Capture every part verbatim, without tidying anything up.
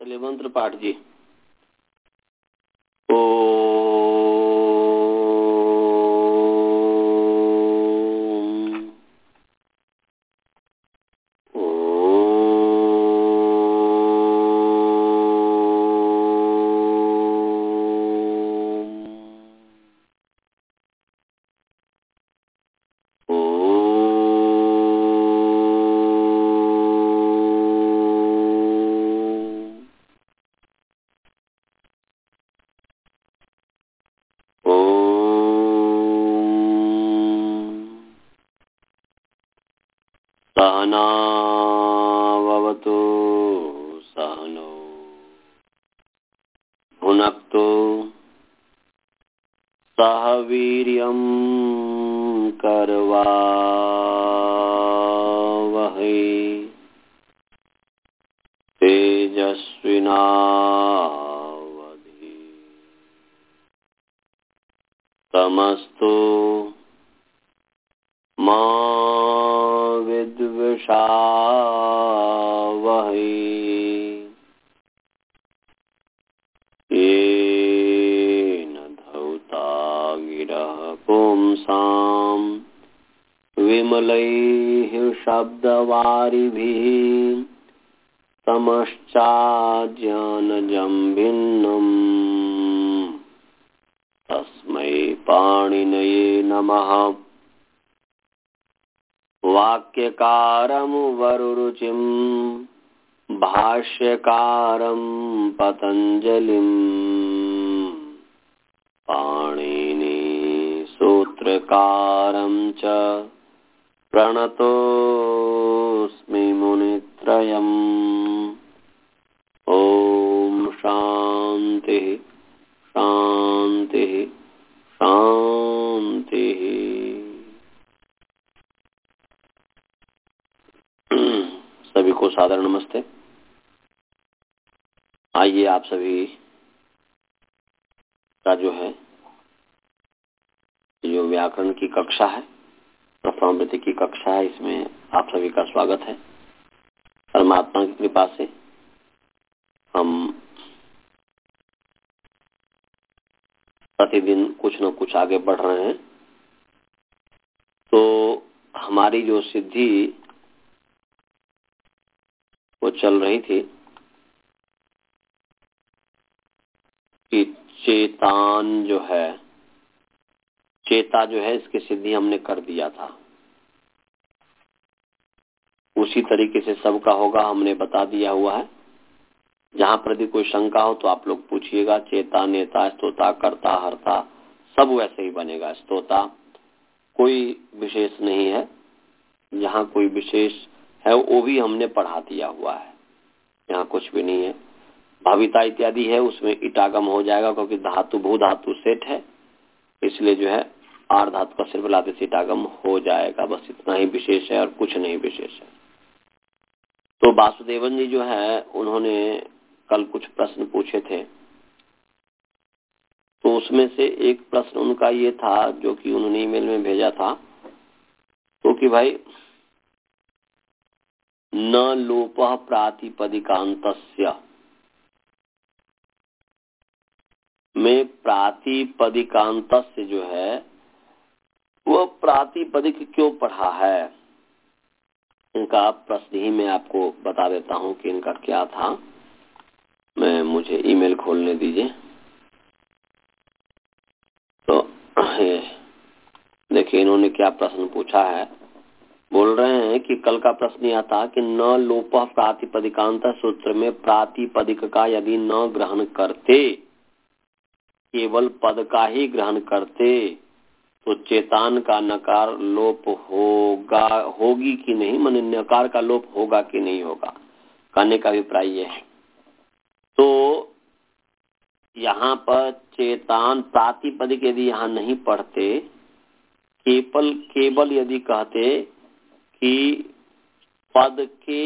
अगले मंत्र पाठ जी। ओ सहनावतु सहनो भुनक्तु सह वीर्यं करवावहै तेजस्विनावधीतमस्तु मा विद्विषावहै। येन धौता गिरः पुंसां विमलैः शब्दवारिभिः तमश्चाज्ञानजं भिन्नम् तस्मै पाणिनये नमः। वाक्यकारं वरुरुचिं भाष्यकारं पतञ्जलिं पाणिनि सूत्रकारं च प्रणतोऽस्मि मुनित्रयम्। ओम शांति शांति शांति। सभी को सादर नमस्ते। आइए आप सभी का जो है जो व्याकरण की कक्षा है, प्रथमावृत्ति की कक्षा है, इसमें आप सभी का स्वागत है। परमात्मा की कृपा से हम प्रतिदिन कुछ न कुछ आगे बढ़ रहे हैं। तो हमारी जो सिद्धि वो चल रही थी कि चेतान जो है, चेता जो है, इसकी सिद्धि हमने कर दिया था। उसी तरीके से सबका होगा, हमने बता दिया हुआ है। जहां पर भी कोई शंका हो तो आप लोग पूछिएगा। चेता, नेता, स्तोता, कर्ता, हर्ता सब वैसे ही बनेगा। स्तोता कोई विशेष नहीं है, जहाँ कोई विशेष है वो भी हमने पढ़ा दिया हुआ है। यहाँ कुछ भी नहीं है। भाविता इत्यादि है, उसमें इटागम हो जाएगा क्योंकि धातु भू धातु सेठ है, इसलिए जो है आर धातु का सिर्फ लाते से इटागम हो जाएगा। बस इतना ही विशेष है और कुछ नहीं विशेष है। तो वासुदेवन जी जो है उन्होंने कल कुछ प्रश्न पूछे थे। तो उसमें से एक प्रश्न उनका ये था जो कि उन्होंने ईमेल में भेजा था, तो कि भाई न लोपः प्रातिपदिकान्तस्य में प्रातिपदिकान्तस्य जो है वो प्रातिपदिक क्यों पढ़ा है। इनका प्रश्न ही मैं आपको बता देता हूं कि इनका क्या था। मैं मुझे ईमेल खोलने दीजिए। तो देखिए इन्होंने क्या प्रश्न पूछा है। बोल रहे हैं कि कल का प्रश्न यह था कि न लोपः प्रातिपदिकांत सूत्र में प्रातिपदिक का यदि न ग्रहण करते, केवल पद का ही ग्रहण करते, तो चेतान का नकार लोप होगा होगी कि नहीं, माने नकार का लोप होगा कि नहीं होगा, कहने का अभिप्राय यह है। तो यहाँ पर चेतान प्रातिपदिक यदि यहाँ नहीं पढ़ते, केवल केवल यदि कहते कि पद के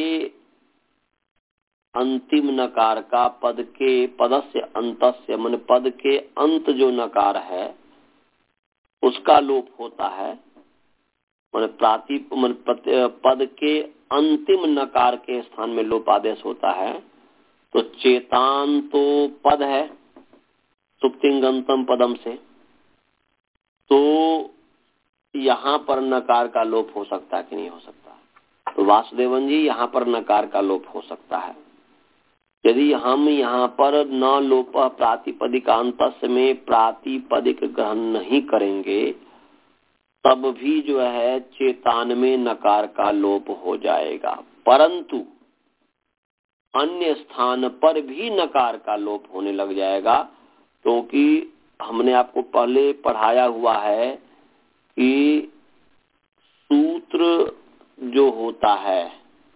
अंतिम नकार का, पद के पदस्य अंतस्य मन पद के अंत जो नकार है उसका लोप होता है, मन प्राति मन पद के अंतिम नकार के स्थान में लोप आदेश होता है, तो चेतान तो पद है सुप्तिंगंतम पदम से, तो यहाँ पर नकार का लोप हो सकता है कि नहीं हो सकता? तो वासुदेवन जी यहाँ पर नकार का लोप हो सकता है। यदि हम यहाँ पर न लोप प्रातिपदिकांतस्य में प्रातिपदिक ग्रहण नहीं करेंगे तब भी जो है चेतान में नकार का लोप हो जाएगा, परंतु अन्य स्थान पर भी नकार का लोप होने लग जाएगा, क्योंकि तो हमने आपको पहले पढ़ाया हुआ है कि सूत्र जो होता है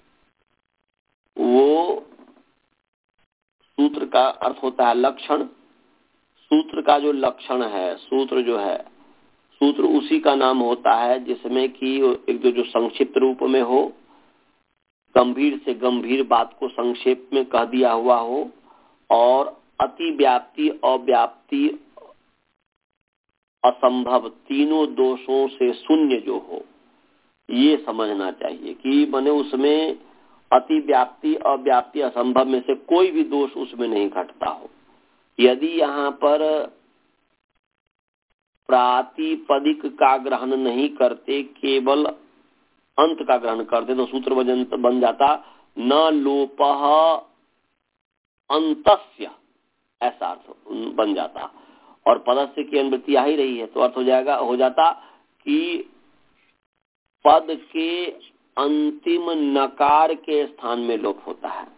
वो सूत्र का अर्थ होता है लक्षण। सूत्र का जो लक्षण है, सूत्र जो है, सूत्र उसी का नाम होता है जिसमें कि एक जो, जो संक्षिप्त रूप में हो, गंभीर से गंभीर बात को संक्षेप में कह दिया हुआ हो और अति व्याप्ति, अव्याप्ति, असंभव तीनों दोषों से शून्य जो हो, ये समझना चाहिए कि माने उसमें अति व्याप्ति, अव्याप्ति, असंभव में से कोई भी दोष उसमें नहीं घटता हो। यदि यहाँ पर प्रातिपदिक का ग्रहण नहीं करते, केवल अंत का ग्रहण करते, तो सूत्र वजन बन जाता न लोपः अंतस्य, ऐसा अर्थ बन जाता। और पदस्य की अनुवृत्ति आ ही रही है तो अर्थ हो जाएगा हो जाता कि पद के अंतिम नकार के स्थान में लोप होता है।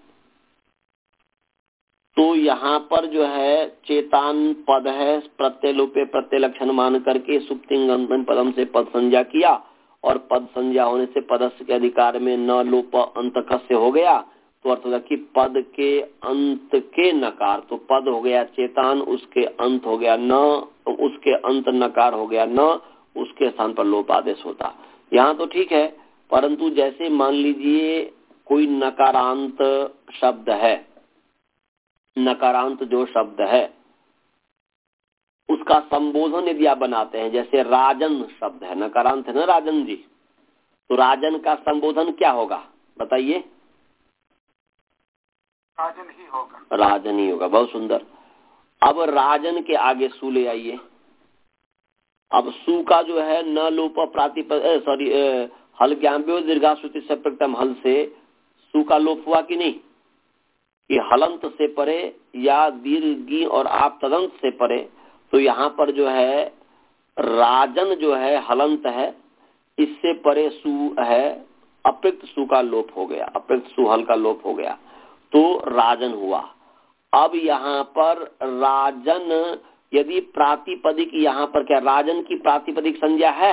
तो यहाँ पर जो है चेतान पद है, प्रत्यय लोपे प्रत्यय लक्षण मान करके सुप्तिंगंतम पदम से पद संज्ञा किया और पद संज्ञा होने से पदस्य के अधिकार में न लोप अंतकस्य हो गया, तो अर्थ होगा कि पद के अंत के नकार, तो पद हो गया चेतान, उसके अंत हो गया न, उसके अंत नकार हो गया न, उसके स्थान पर लोप आदेश होता। यहाँ तो ठीक है, परंतु जैसे मान लीजिए कोई नकारांत शब्द है, नकारांत जो शब्द है उसका संबोधन यदि आप बनाते हैं, जैसे राजन शब्द है, नकारांत है ना राजन जी, तो राजन का संबोधन क्या होगा बताइए? राजन ही होगा। राजन ही होगा, बहुत सुंदर। अब राजन के आगे सु ले आइए। अब सु का जो है न लोप प्रातिपद सॉरी हल ज्ञाम्यो दीर्घाश्रुति से प्रकृतम हल से सु का लोप हुआ कि नहीं? कि हलंत से परे या दीर्घी और आप तदंत से परे, तो यहाँ पर जो है राजन जो है हलंत है, इससे परे सु है, अप्रयुक्त सु का लोप हो गया, अप्रयुक्त सु हल का लोप हो गया, तो राजन हुआ। अब यहाँ पर राजन यदि प्रातिपदिक, यहाँ पर क्या राजन की प्रातिपदिक संज्ञा है?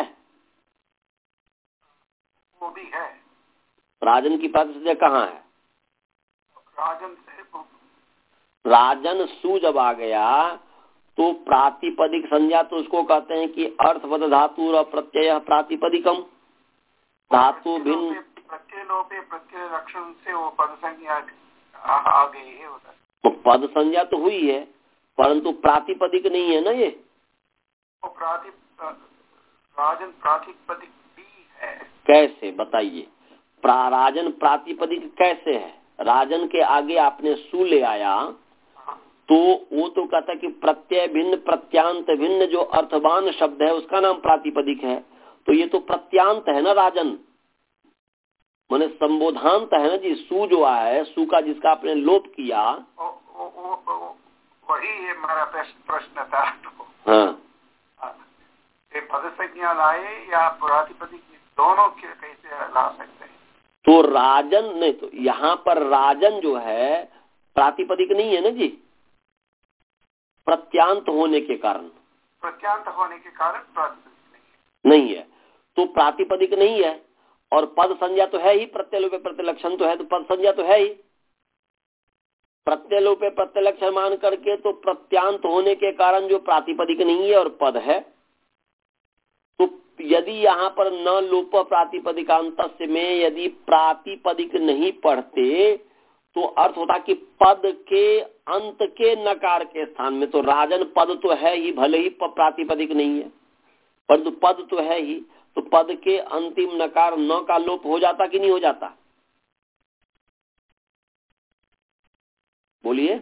वो भी है। राजन की प्रातिपदिक संज्ञा कहाँ है? राजन से राजन सु जब आ गया तो प्रातिपदिक संज्ञा, तो उसको कहते हैं कि अर्थवद धातु और प्रत्यय प्रातिपदिकम, धातु भिन्न प्रत्यय लोपे प्रत्यय लक्षण से वो पद संज्ञा आ गई है उधर। तो पद संज्ञा तो हुई है, परंतु प्रातिपदिक नहीं है ना ये। वो प्राति राजन प्रातिपदिक भी है। कैसे बताइए? प्रा राजन प्रातिपदिक कैसे है? राजन के आगे आपने सु ले आया तो वो तो कहता है कि प्रत्यय भिन्न प्रत्यांत भिन्न जो अर्थवान शब्द है उसका नाम प्रातिपदिक है, तो ये तो प्रत्यांत है ना राजन, माने संबोधांत है ना जी। सु जो है, सु का जिसका आपने लोप किया, ओ, ओ, ओ, ओ, वही हमारा प्रश्न था। हाँ, ये पद संज्ञा लाए या प्रातिपदिक, दोनों कैसे ला सकते हैं? तो राजन नहीं, तो यहाँ पर राजन जो है प्रातिपदिक नहीं है ना जी, प्रत्यांत होने के कारण, प्रत्यांत होने के कारण प्रातिपदिक नहीं है, नहीं है। तो प्रातिपदिक नहीं है और पद संज्ञा तो है ही, प्रत्यय लोपे प्रत्यय लक्षण तो है, तो पद संज्ञा तो है ही। प्रत्यय लोपे प्रत्यय लक्षण मान करके तो प्रत्यांत होने के कारण जो प्रातिपदिक नहीं है और पद है, तो यदि यहाँ पर न लोप प्रातिपदिकांत में यदि प्रातिपदिक नहीं पढ़ते तो अर्थ होता कि पद के अंत के नकार के स्थान में, तो राजन पद तो है ही, भले ही प्रातिपदिक नहीं है परंतु पद तो है ही, तो पद के अंतिम नकार न का लोप हो जाता कि नहीं हो जाता? बोलिए।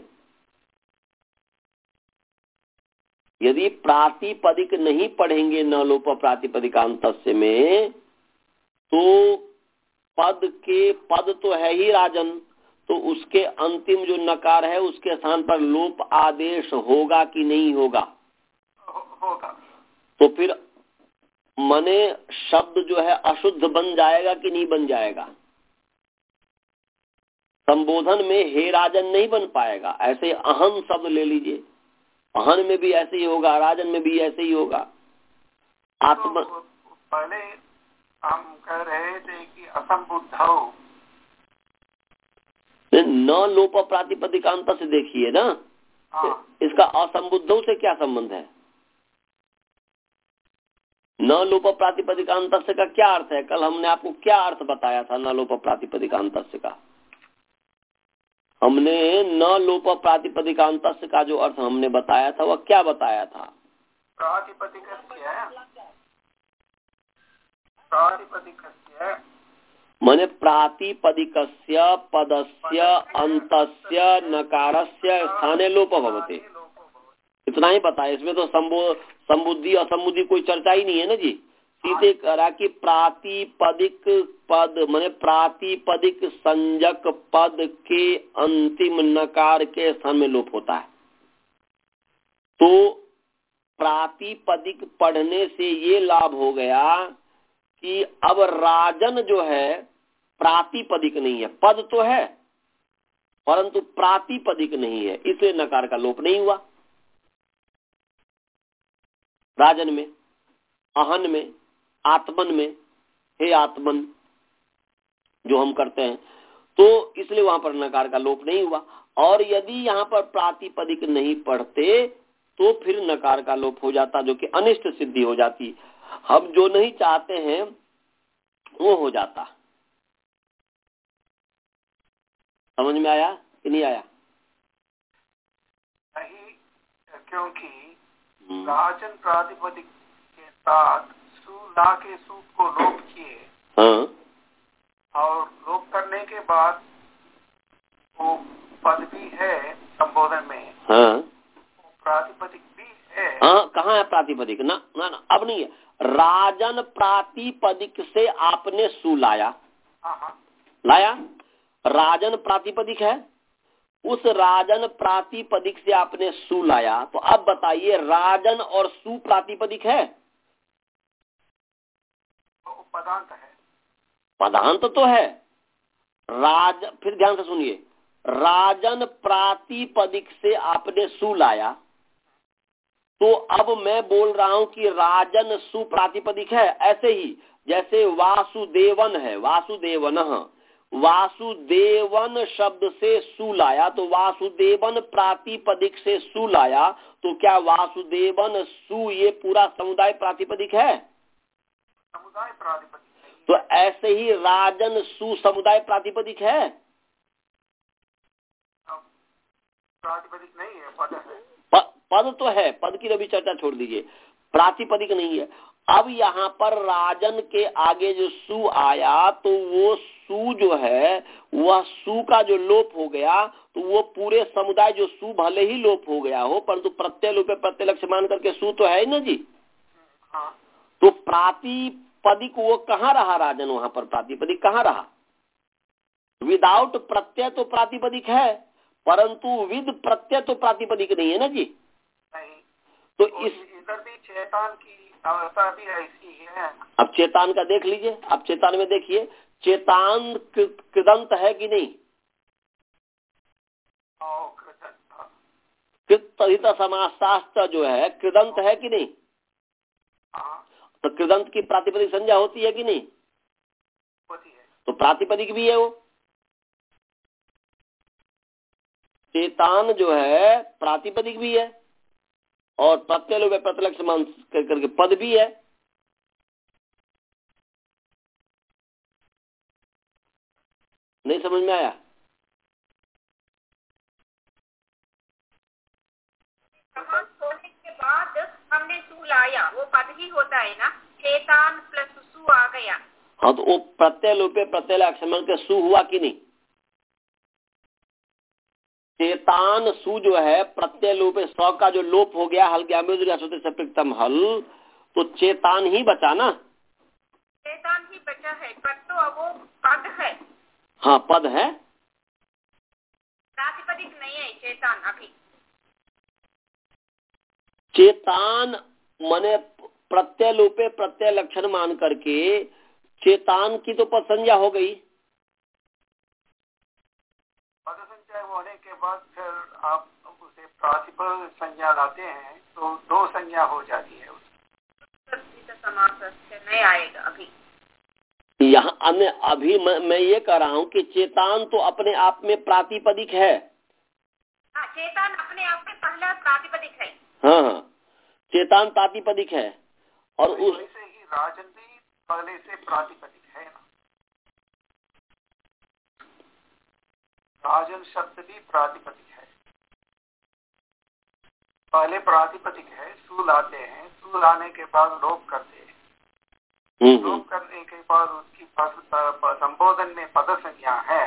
यदि प्रातिपदिक नहीं पढ़ेंगे न लोप प्रातिपदिकांतस्य में, तो पद के पद तो है ही राजन, तो उसके अंतिम जो नकार है उसके स्थान पर लोप आदेश होगा कि नहीं होगा? होगा। तो फिर मने शब्द जो है अशुद्ध बन जाएगा कि नहीं बन जाएगा? संबोधन में हे राजन नहीं बन पाएगा। ऐसे अहम शब्द ले लीजिए, अहन में भी ऐसे ही होगा, राजन में भी ऐसे ही होगा। आत्मा तो पहले हम कह रहे थे कि असंबुद्ध न लोप प्रातिपदिकांत से देखिए ना। हाँ। इसका असंबुद्धों से क्या संबंध है? न लोप प्रातिपदिकांत से का क्या अर्थ है? कल हमने आपको क्या अर्थ बताया था न लोप प्रातिपदिकांत से का? हमने न लोप प्रातिपदिकांत से का जो अर्थ हमने बताया था वह क्या बताया था? प्रातिपदिकस्य माने प्रातिपदिकस्य पदस्य अंतस्य नकारस्य स्थाने लोप भवते, इतना ही बताया। इसमें तो संबुद्धि असंबुद्धि कोई चर्चा ही नहीं है ना जी। सीधे करा कि प्रातिपदिक पद माने प्रातिपदिक संजक पद के अंतिम नकार के स्थान में लोप होता है। तो प्रातिपदिक पढ़ने से ये लाभ हो गया कि अब राजन जो है प्रातिपदिक नहीं है, पद तो है परंतु प्रातिपदिक नहीं है, इसलिए नकार का लोप नहीं हुआ। राजन में, अहन में, आत्मन में, हे आत्मन जो हम करते हैं, तो इसलिए वहां पर नकार का लोप नहीं हुआ। और यदि यहाँ पर प्रातिपदिक नहीं पढ़ते तो फिर नकार का लोप हो जाता, जो कि अनिष्ट सिद्धि हो जाती। हम जो नहीं चाहते हैं वो हो जाता। समझ में आया कि नहीं आया? नहीं, क्योंकि राजन प्रातिपदिक के साथ सु ला के सु को लोप किए। हाँ। और लोप करने के बाद वो पद भी है संबोधन में। हाँ। प्रातिपदिक भी है। हाँ, कहाँ है प्रातिपदिक? ना ना ना, अब नहीं है। राजन प्रातिपदिक से आपने सु लाया। हाँ हाँ। लाया, राजन प्रातिपदिक है, उस राजन प्रातिपदिक से आपने सु लाया। तो अब बताइए राजन और सु प्रातिपदिक है? तो पदांत है। पदांत तो है। राज फिर ध्यान से सुनिए, राजन प्रातिपदिक से आपने सु लाया, तो अब मैं बोल रहा हूं कि राजन सु प्रातिपदिक है। ऐसे ही जैसे वासुदेवन है, वासुदेवन, वासुदेवन शब्द से सु लाया, तो वासुदेवन प्रातिपदिक से सु लाया, तो क्या वासुदेवन सु ये पूरा समुदाय प्रातिपदिक है? समुदाय प्रातिपदिक। तो ऐसे ही राजन सु समुदाय प्रातिपदिक है? प्रातिपदिक नहीं है, पद है। प, पद तो है, पद की अभी चर्चा छोड़ दीजिए, प्रातिपदिक नहीं है। अब यहाँ पर राजन के आगे जो सु आया, तो वो सु जो है वह सु का जो लोप हो गया, तो वो पूरे समुदाय जो सु भले ही लोप हो गया हो, परंतु प्रत्यय लोप प्रत्यय लक्ष्य मान करके सु तो है ही ना जी। हाँ। तो प्रातिपदिक वो कहाँ रहा राजन? वहां पर प्रातिपदिक कहाँ रहा? विदाउट प्रत्यय तो प्रातिपदिक है, परंतु विद प्रत्यय तो प्रातिपदिक नहीं है ना जी। नहीं। तो, तो इस इधर भी चेतन की अवस्था भी ऐसी है। अब चेतान का देख लीजिए, अब चेतान में देखिए, चेतान कृदंत है कि नहीं? कृत समासास्त्र जो है कृदंत है कि नहीं? तो कृदंत की प्रातिपदिक संज्ञा होती है कि नहीं? होती है। तो प्रातिपदिक भी है वो। चेतान जो है प्रातिपदिक भी है और प्रत्यय लोप प्रतिलक्ष्य मान करके पद भी है। नहीं समझ में आया? होने के बाद हमने सु लाया, वो पद ही होता है ना, चेतान प्लस सु आ गया। हाँ, तो वो प्रत्यय लोपे प्रत्यय लक्ष्य मान के सु हुआ कि नहीं? चेतान सु जो है प्रत्यय लोप सौ का जो लोप हो गया हल गया में हल, तो चेतान ही बचा ना, चेतान ही बचा है, पर तो वो पद है। हाँ पद है, प्रातिपदिक नहीं है चेतान अभी। चेतान मने प्रत्यय लोपे प्रत्यय लक्षण मान करके चेतान की तो पद संज्ञा हो गई। पद संज्ञा होने के बाद फिर आप उसे प्रातिपद संज्ञा लाते हैं तो दो संज्ञा हो जाती है। समास नहीं आएगा अभी। यहाँ अन्य अभी मैं, मैं ये कह रहा हूँ कि चेतान तो अपने आप में प्रातिपदिक है। हाँ, चेतान अपने आप में पहला प्रातिपदिक है। हाँ हाँ, चेतान प्रातिपदिक है और उस वैसे ही राजन भी पहले से प्रातिपदिक है ना, राजन शब्द भी प्रातिपदिक है, पहले प्रातिपदिक है, सु लाते हैं, सु लाने के बाद लोप करते हैं, लोप करने के बाद उसकी संबोधन में पद संज्ञा है,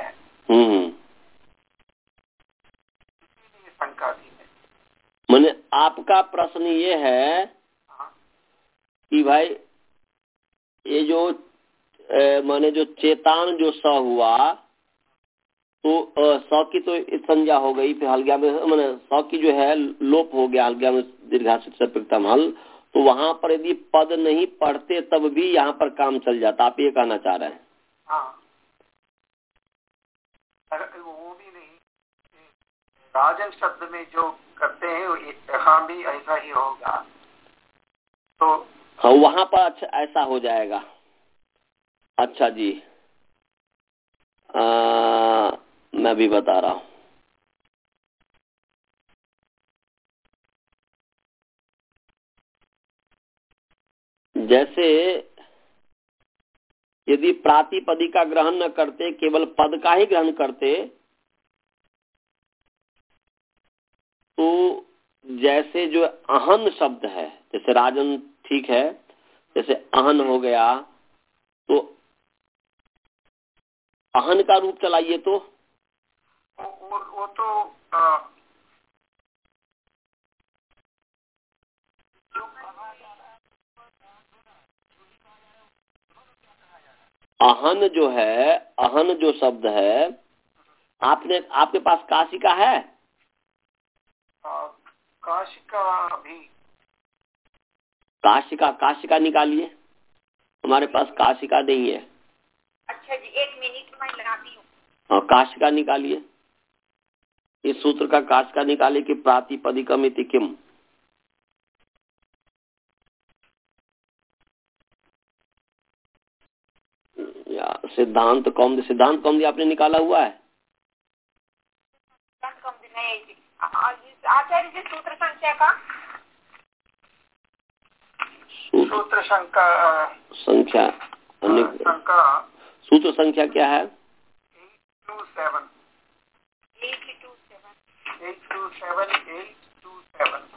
इसीलिए शंका दी है। मैंने आपका प्रश्न ये है कि भाई ये जो माने जो चेतान जो स हुआ तो स की तो संज्ञा हो गई, फिर हल्ग्या में मैंने स की जो है लोप हो गया हल्ग्या में दीर्घासित से प्रथम हल, तो वहां पर यदि पद नहीं पढ़ते तब भी यहाँ पर काम चल जाता, आप ये कहना चाह रहे हैं? हाँ, वो भी नहीं, राजन शब्द में जो करते हैं यहाँ भी ऐसा ही होगा, तो हाँ वहां पर अच्छा ऐसा हो जाएगा। अच्छा जी, आ, मैं भी बता रहा हूँ। जैसे यदि प्रातिपदिक का ग्रहण न करते, केवल पद का ही ग्रहण करते, तो जैसे जो अहन शब्द है, जैसे राजन ठीक है, जैसे अहन हो गया, तो अहन का रूप चलाइए तो वो, वो, वो तो आ, अहन जो है, अहन जो शब्द है, आपने आपके पास काशिका है? आ, काशिका भी, काशिका काशिका निकालिए, हमारे पास काशिका नहीं है। अच्छा जी, एक मिनट में लगाती हूँ। हाँ काशिका निकालिए, इस सूत्र का काशिका निकालिए कि प्रातिपदिकम इति किम। या सिद्धांत कौमुदी, सिद्धांत कौमुदी आपने निकाला हुआ है? आचार्य जी सूत्र संख्या का सूत्र संख्या संख्या संख्या सूत्र संख्या क्या है? Eight two seven eight two seven eight two seven eight two seven.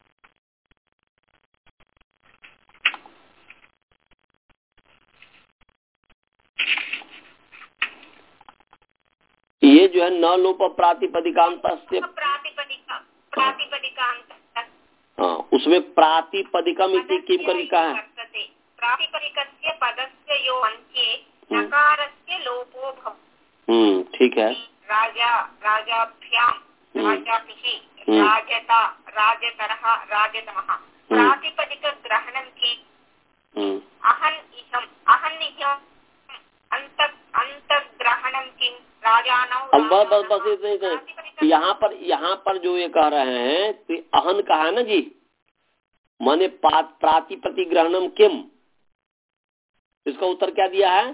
ये जो है न लोप प्रातिपदिकांत से प्रातिपदिका प्रातिपदिकांत, हाँ उसमें प्रातिपदिकम इति किम करके कहा है? प्रातिपदिकस्य पदस्य यो अन्त्ये नकारस्य लोपो भव। हम्म ठीक है। राजा राजाभ्याम राजाभिः राजता राजतरः राजतमः प्रातिपदिक ग्रहणं की अहन इहम अहन इहम अंत अंतग्रहणं किम राजानौ। अब बस बस बस इतने इतने यहाँ पर यहाँ पर जो ये कह रहे हैं कि अहन कहा है ना जी, माने प्रातिपदिक ग्रहणम किम, इसका उत्तर क्या दिया है?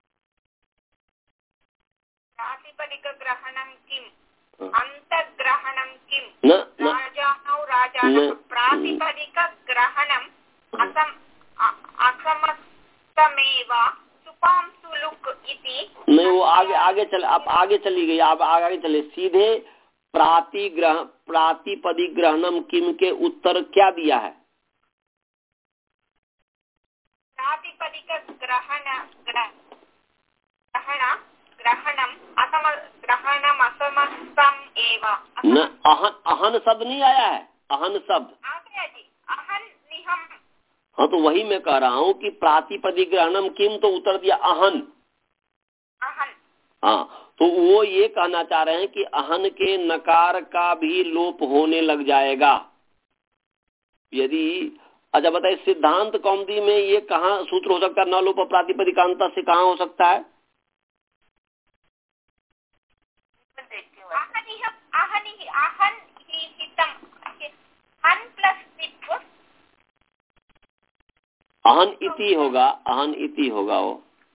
प्रातिपदिक ग्रहणम किम अंतग्रहणम किम राजानौ राजानः प्रातिपदिक ग्रहणम असम असमस्तमेव सुपाम सुलुक इति। नहीं वो आगे आगे चले, आप आगे चली गई, आप आगे चले, सीधे प्रातिग्रह प्रातिपदिक ग्रहणम किम के उत्तर क्या दिया है? प्रातिपदिक ग्रहण ग्रहण ग्रहणम असम ग्रहणम असमस्तम एव न अहन अहन शब्द नहीं आया है, अहन शब्द आ गया जी, अहन निहम। हाँ तो वही मैं कह रहा हूँ कि प्रातिपदिक ग्रहणम किम, तो उत्तर दिया अहन। अहन हाँ तो वो ये कहना चाह रहे हैं कि अहन के नकार का भी लोप होने लग जाएगा यदि। अच्छा बताइए सिद्धांत कौमुदी में ये कहाँ सूत्र हो सकता है? न लोप प्रातिपदिकांता से कहाँ हो सकता है? अहन इति होगा, अहन इति होगा वो।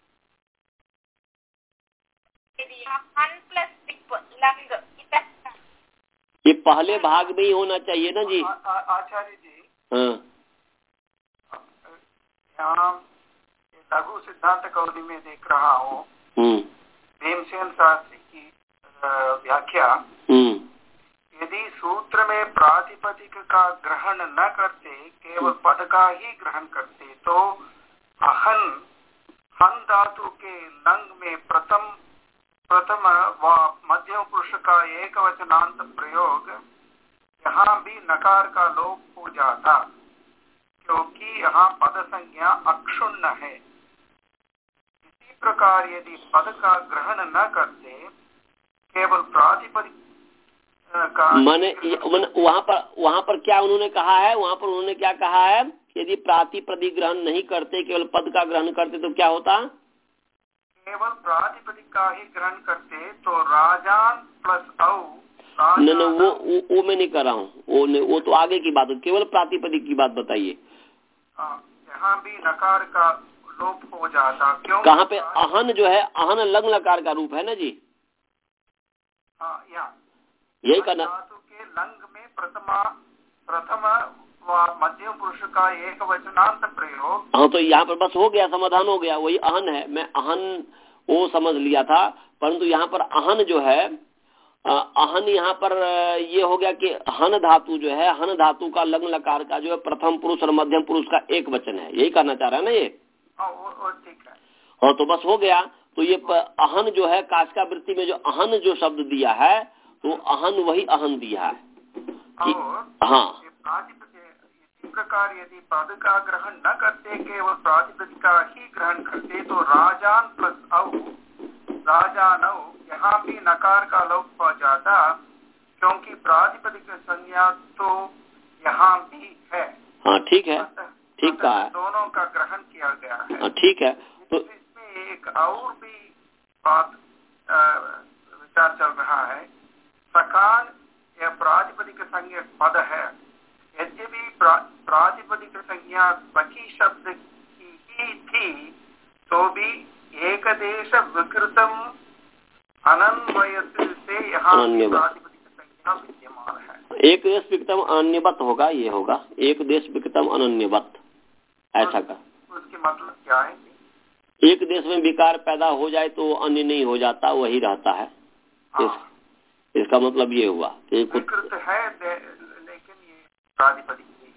ये पहले भाग में ही होना चाहिए ना जी। आचार्य जी हाँ यहाँ लघु सिद्धांत कौमुदी में देख रहा हूँ भीमसेन शास्त्री की व्याख्या। यदि सूत्र में प्रातिपदिक का ग्रहण न करते, केवल पद का ही ग्रहण करते, तो अहन हन धातु के लंग में प्रथम प्रथम व मध्यम पुरुष का एक वचनांत प्रयोग यहाँ भी नकार का लोप हो जाता, क्योंकि यहाँ पद संज्ञा अक्षुण्ण है। इसी प्रकार यदि पद का ग्रहण न करते, केवल प्रातिपदिक माने वहाँ पर वहाँ पर क्या उन्होंने कहा है? वहाँ पर उन्होंने क्या कहा है? यदि प्रातिपदिक ग्रहण नहीं करते, केवल पद का ग्रहण करते तो क्या होता? केवल प्रातिपदिक का ही ग्रहण करते तो राजान प्लस औ। नहीं नहीं वो, वो वो मैं नहीं कर रहा हूँ, वो नहीं, वो तो आगे की बात है, केवल प्रातिपदिक की बात बताइए। यहाँ भी नकार का लोप हो जाता, क्यों? कहाँ पे? अहन जो है, अहन लंग लकार का रूप है ना जी। हाँ या यही करना धातु के लंग में प्रथमा प्रथम व मध्यम पुरुष का एक वचनांत प्रयोग। हाँ तो यहाँ पर बस हो गया, समाधान हो गया, वही अहन है। मैं अहन वो समझ लिया था, परंतु यहाँ पर अहन जो है, अहन यहाँ पर ये हो गया कि हन धातु जो है, हन धातु का लंग लकार का जो है प्रथम पुरुष और मध्यम पुरुष का एक वचन है, यही कहना चाह रहा है ना ये। ठीक है। हाँ तो बस हो गया। तो ये अहन जो है काशिका वृत्ति में जो अहन जो शब्द दिया है, तो अहन वही अहन दिया है कि हाँ। इसी प्रकार यदि पद का ग्रहण न करते, केवल प्रातिपदिक का ही ग्रहण करते, तो राजान प्लस औ राजानौ यहाँ भी नकार का लोप हो जाता, क्योंकि प्रातिपदिक संज्ञा तो यहाँ भी है। हाँ ठीक है, ठीक कहा है, दोनों का ग्रहण किया गया है। हाँ ठीक है। तो इसमें एक और भी बात विचार चल रहा है। सकान या प्रातिपदिक संज्ञा पद है, यद्यपि प्रा, प्रातिपदिक संज्ञा सखी शब्द की ही थी, तो भी एक देश विकृतम अनन्वयत से यहाँ प्रातिपदिक संज्ञा विद्यमान है। एक देश विकृतम अनन्यवत होगा, ये होगा एक देश विकृतम अनन्यवत, ऐसा का उसके मतलब क्या है? एक देश में विकार पैदा हो जाए तो अन्य नहीं हो जाता, वही रहता है। इस, इसका मतलब ये हुआ विकृत है लेकिन ये प्रातिपदिक नहीं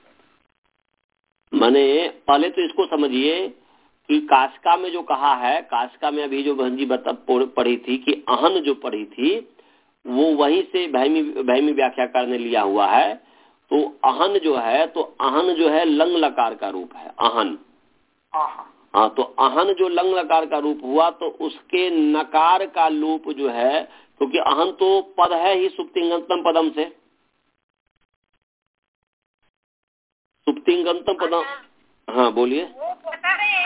है। माने पहले तो इसको समझिए कि काशिका में जो कहा है, काशिका में अभी जो बहन जी बता पढ़ी थी कि अहन जो पढ़ी थी, वो वहीं से भैमी भैमी व्याख्या करने लिया हुआ है। तो अहन जो है, तो अहन जो है लंग लकार का रूप है, अहन। हाँ तो अहन जो लंग लकार का रूप हुआ, तो उसके नकार का लोप जो है, क्योंकि तो अहन तो पद है ही सुप्तिंगंतम पदम से, सुप्तिंगंतम पदम। हाँ बोलिए। वो बता रहे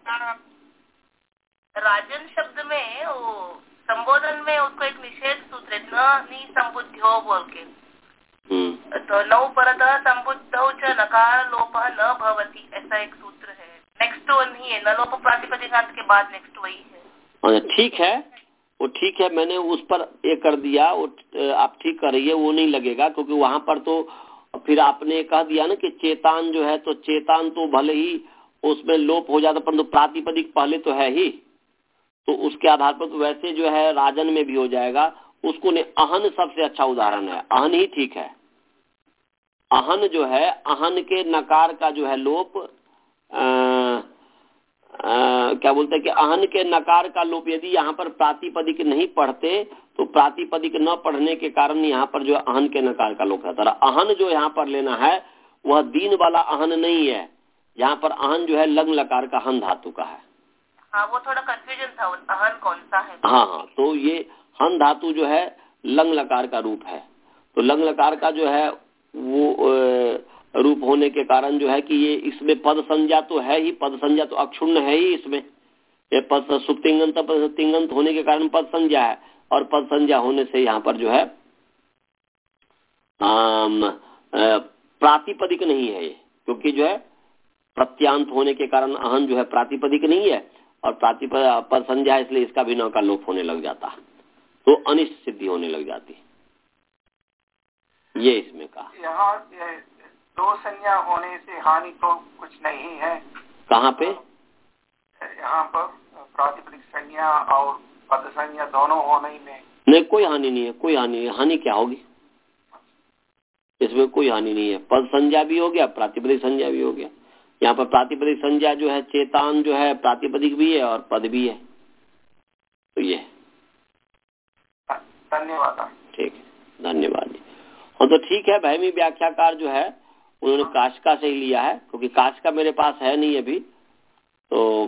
राजन शब्द में वो संबोधन में उसको एक निषेध सूत्र है, न नी संबुद्ध्यो बोल के, तो नौ परत संबुद्धौ च नकार लोप न भवति, ऐसा एक सूत्र है। नेक्स्ट वन ही है, न लोप प्रातिपदिकांत के बाद नेक्स्ट वही है। ठीक है, वो ठीक है, मैंने उस पर ये कर दिया, वो आप ठीक कर रही है, वो नहीं लगेगा, क्योंकि वहां पर तो फिर आपने कह दिया ना कि चेतान जो है, तो चेतान तो भले ही उसमें लोप हो जाता, परंतु प्रातिपदिक पहले तो है ही, तो उसके आधार पर तो वैसे जो है राजन में भी हो जाएगा। उसको ने अहन सबसे अच्छा उदाहरण है, अहन ही ठीक है। अहन जो है, अहन के नकार का जो है लोप आ, आ, क्या बोलते हैं कि अहन के नकार का लोप, यदि यहाँ पर प्रातिपदिक नहीं पढ़ते तो प्रातिपदिक न पढ़ने के कारण यहाँ पर जो अहन के नकार का लोप रहता है। अहन जो यहाँ पर लेना है वह दीन वाला अहन नहीं है, यहाँ पर अहन जो है लंग लकार का हन धातु का है। हाँ, वो थोड़ा कंफ्यूजन था, अहन कौन सा है। हाँ हाँ, तो ये हन धातु जो है लंग लकार का रूप है, तो लंग लकार का जो है वो रूप होने के कारण जो है कि ये इसमें पद संज्ञा तो है ही, पद संज्ञा तो अक्षुण्ण है ही इसमें, ये पद सुप्तिंगंत तिंगंत होने के कारण पद संज्ञा है, और पद संज्ञा होने से यहाँ पर जो है प्रातिपदिक नहीं है ये, क्योंकि जो है प्रत्यांत होने के कारण अहन जो है प्रातिपदिक नहीं है और प्रातिपद पद संज्ञा, इसलिए इसका भी न का लोप होने लग जाता, तो अनिष्ट सिद्धि होने लग जाती। ये इसमें कहा यहाँ दो संज्ञा होने से हानि तो कुछ नहीं है। कहाँ पे? यहाँ पर प्रातिपदिक संज्ञा और पद संज्ञा दोनों होने में नहीं, कोई हानि नहीं है, कोई हानि नहीं है। हानि क्या होगी इसमें? कोई हानि नहीं है, पद संज्ञा भी हो गया, प्रातिपदिक संज्ञा भी हो गया। यहाँ पर प्रातिपदिक संज्ञा जो है चेतान जो है प्रातिपदिक भी है और पद भी है, तो ये धन्यवाद। ठीक है, धन्यवाद जी। हाँ, तो ठीक है, भैमी व्याख्याकार जो है उन्होंने काशिका से ही लिया है, क्योंकि काशिका मेरे पास है नहीं अभी, तो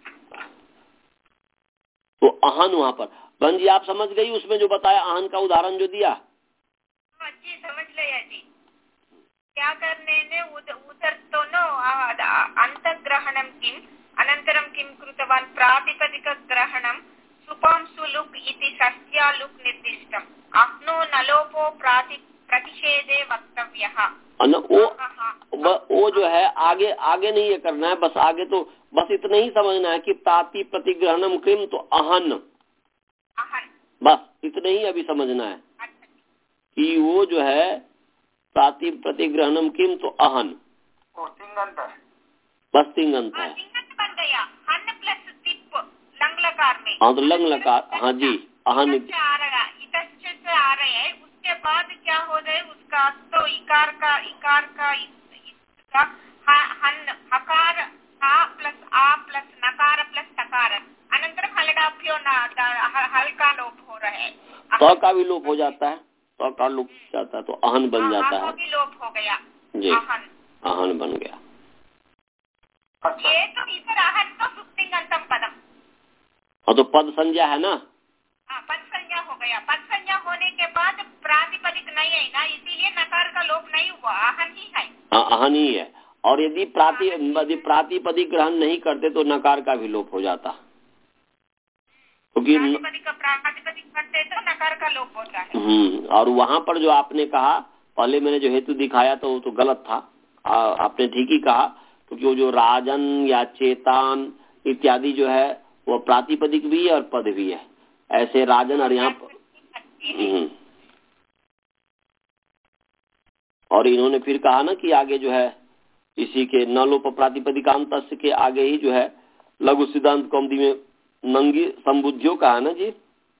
तो अहन वहां पर बन जी आप समझ गई उसमें जो बताया अहन का उदाहरण जो दिया? हाँ जी, समझ लिया जी। क्या करने ने उदर तो नो अंतग्रहणं किम अनंतरं किम कृतवान् प्रातिपदिक ग्रहणं सुपांशु लुक् इति षष्ट्या लुक् निर्दिष्टम् अह्नो नलोपो प्राति प्रतिषेधे वक्तव्यः। वो वो जो है आगे आगे नहीं ये करना है, बस आगे तो बस इतना ही समझना है कि प्राति प्रतिग्रहणम किम तो अहन, अहन बस इतना ही अभी समझना है कि वो जो है प्राति प्रतिग्रहणम किम तो अहन, तिंगंत है, बस तिंगंत है। तिंगंत बन गया, हन प्लस तिप लंग लकार में। हाँ, तो लंग लकार, हाँ जी, अहन आ रहा है, इतश्च से आ रहे हैं, उसके बाद क्या हो जाए उसका तो इकार का इकार का इसका हन हकार हा प्लस आ प्लस नकार प्लस तकार अनंतरम हलडाभ्यो हल का लोप हो रहा है, तो का भी लोप हो जाता है, तो का लोप जाता है, तो अहन बन जाता है, भी लोप हो गया जी, अहन अहन बन गया। ये तो इधर अहन तो सुप्तिंगंतम पदम, हाँ तो पद संज्ञा है ना, हाँ पद संज्ञा हो गया, पद संज्ञा होने के बाद प्रातिपदिक नहीं है ना, इसीलिए नकार का लोप नहीं हुआ, अहन ही है। हाँ, अहन ही है, और यदि प्राति यदि प्रातिपदिक ग्रहण नहीं करते तो नकार का भी लोप हो जाता, क्योंकि प्रातिपदिक प्रातिपदिक करते तो नकार का लोप होता है। हम्म और वहाँ पर जो आपने कहा पहले मैंने जो हेतु दिखाया तो वो तो गलत था, आ, आपने ठीक ही कहा, क्योंकि वो जो राजन या चेतान इत्यादि जो है वो प्रातिपदिक भी है और पद भी है, ऐसे राजन और यहाँ पर और इन्होंने फिर कहा ना कि आगे जो है इसी के न लोप प्रातिपदिकांत के आगे ही जो है लघु सिद्धांत कौमुदी में नंगी संबुद्धियों का है ना जी,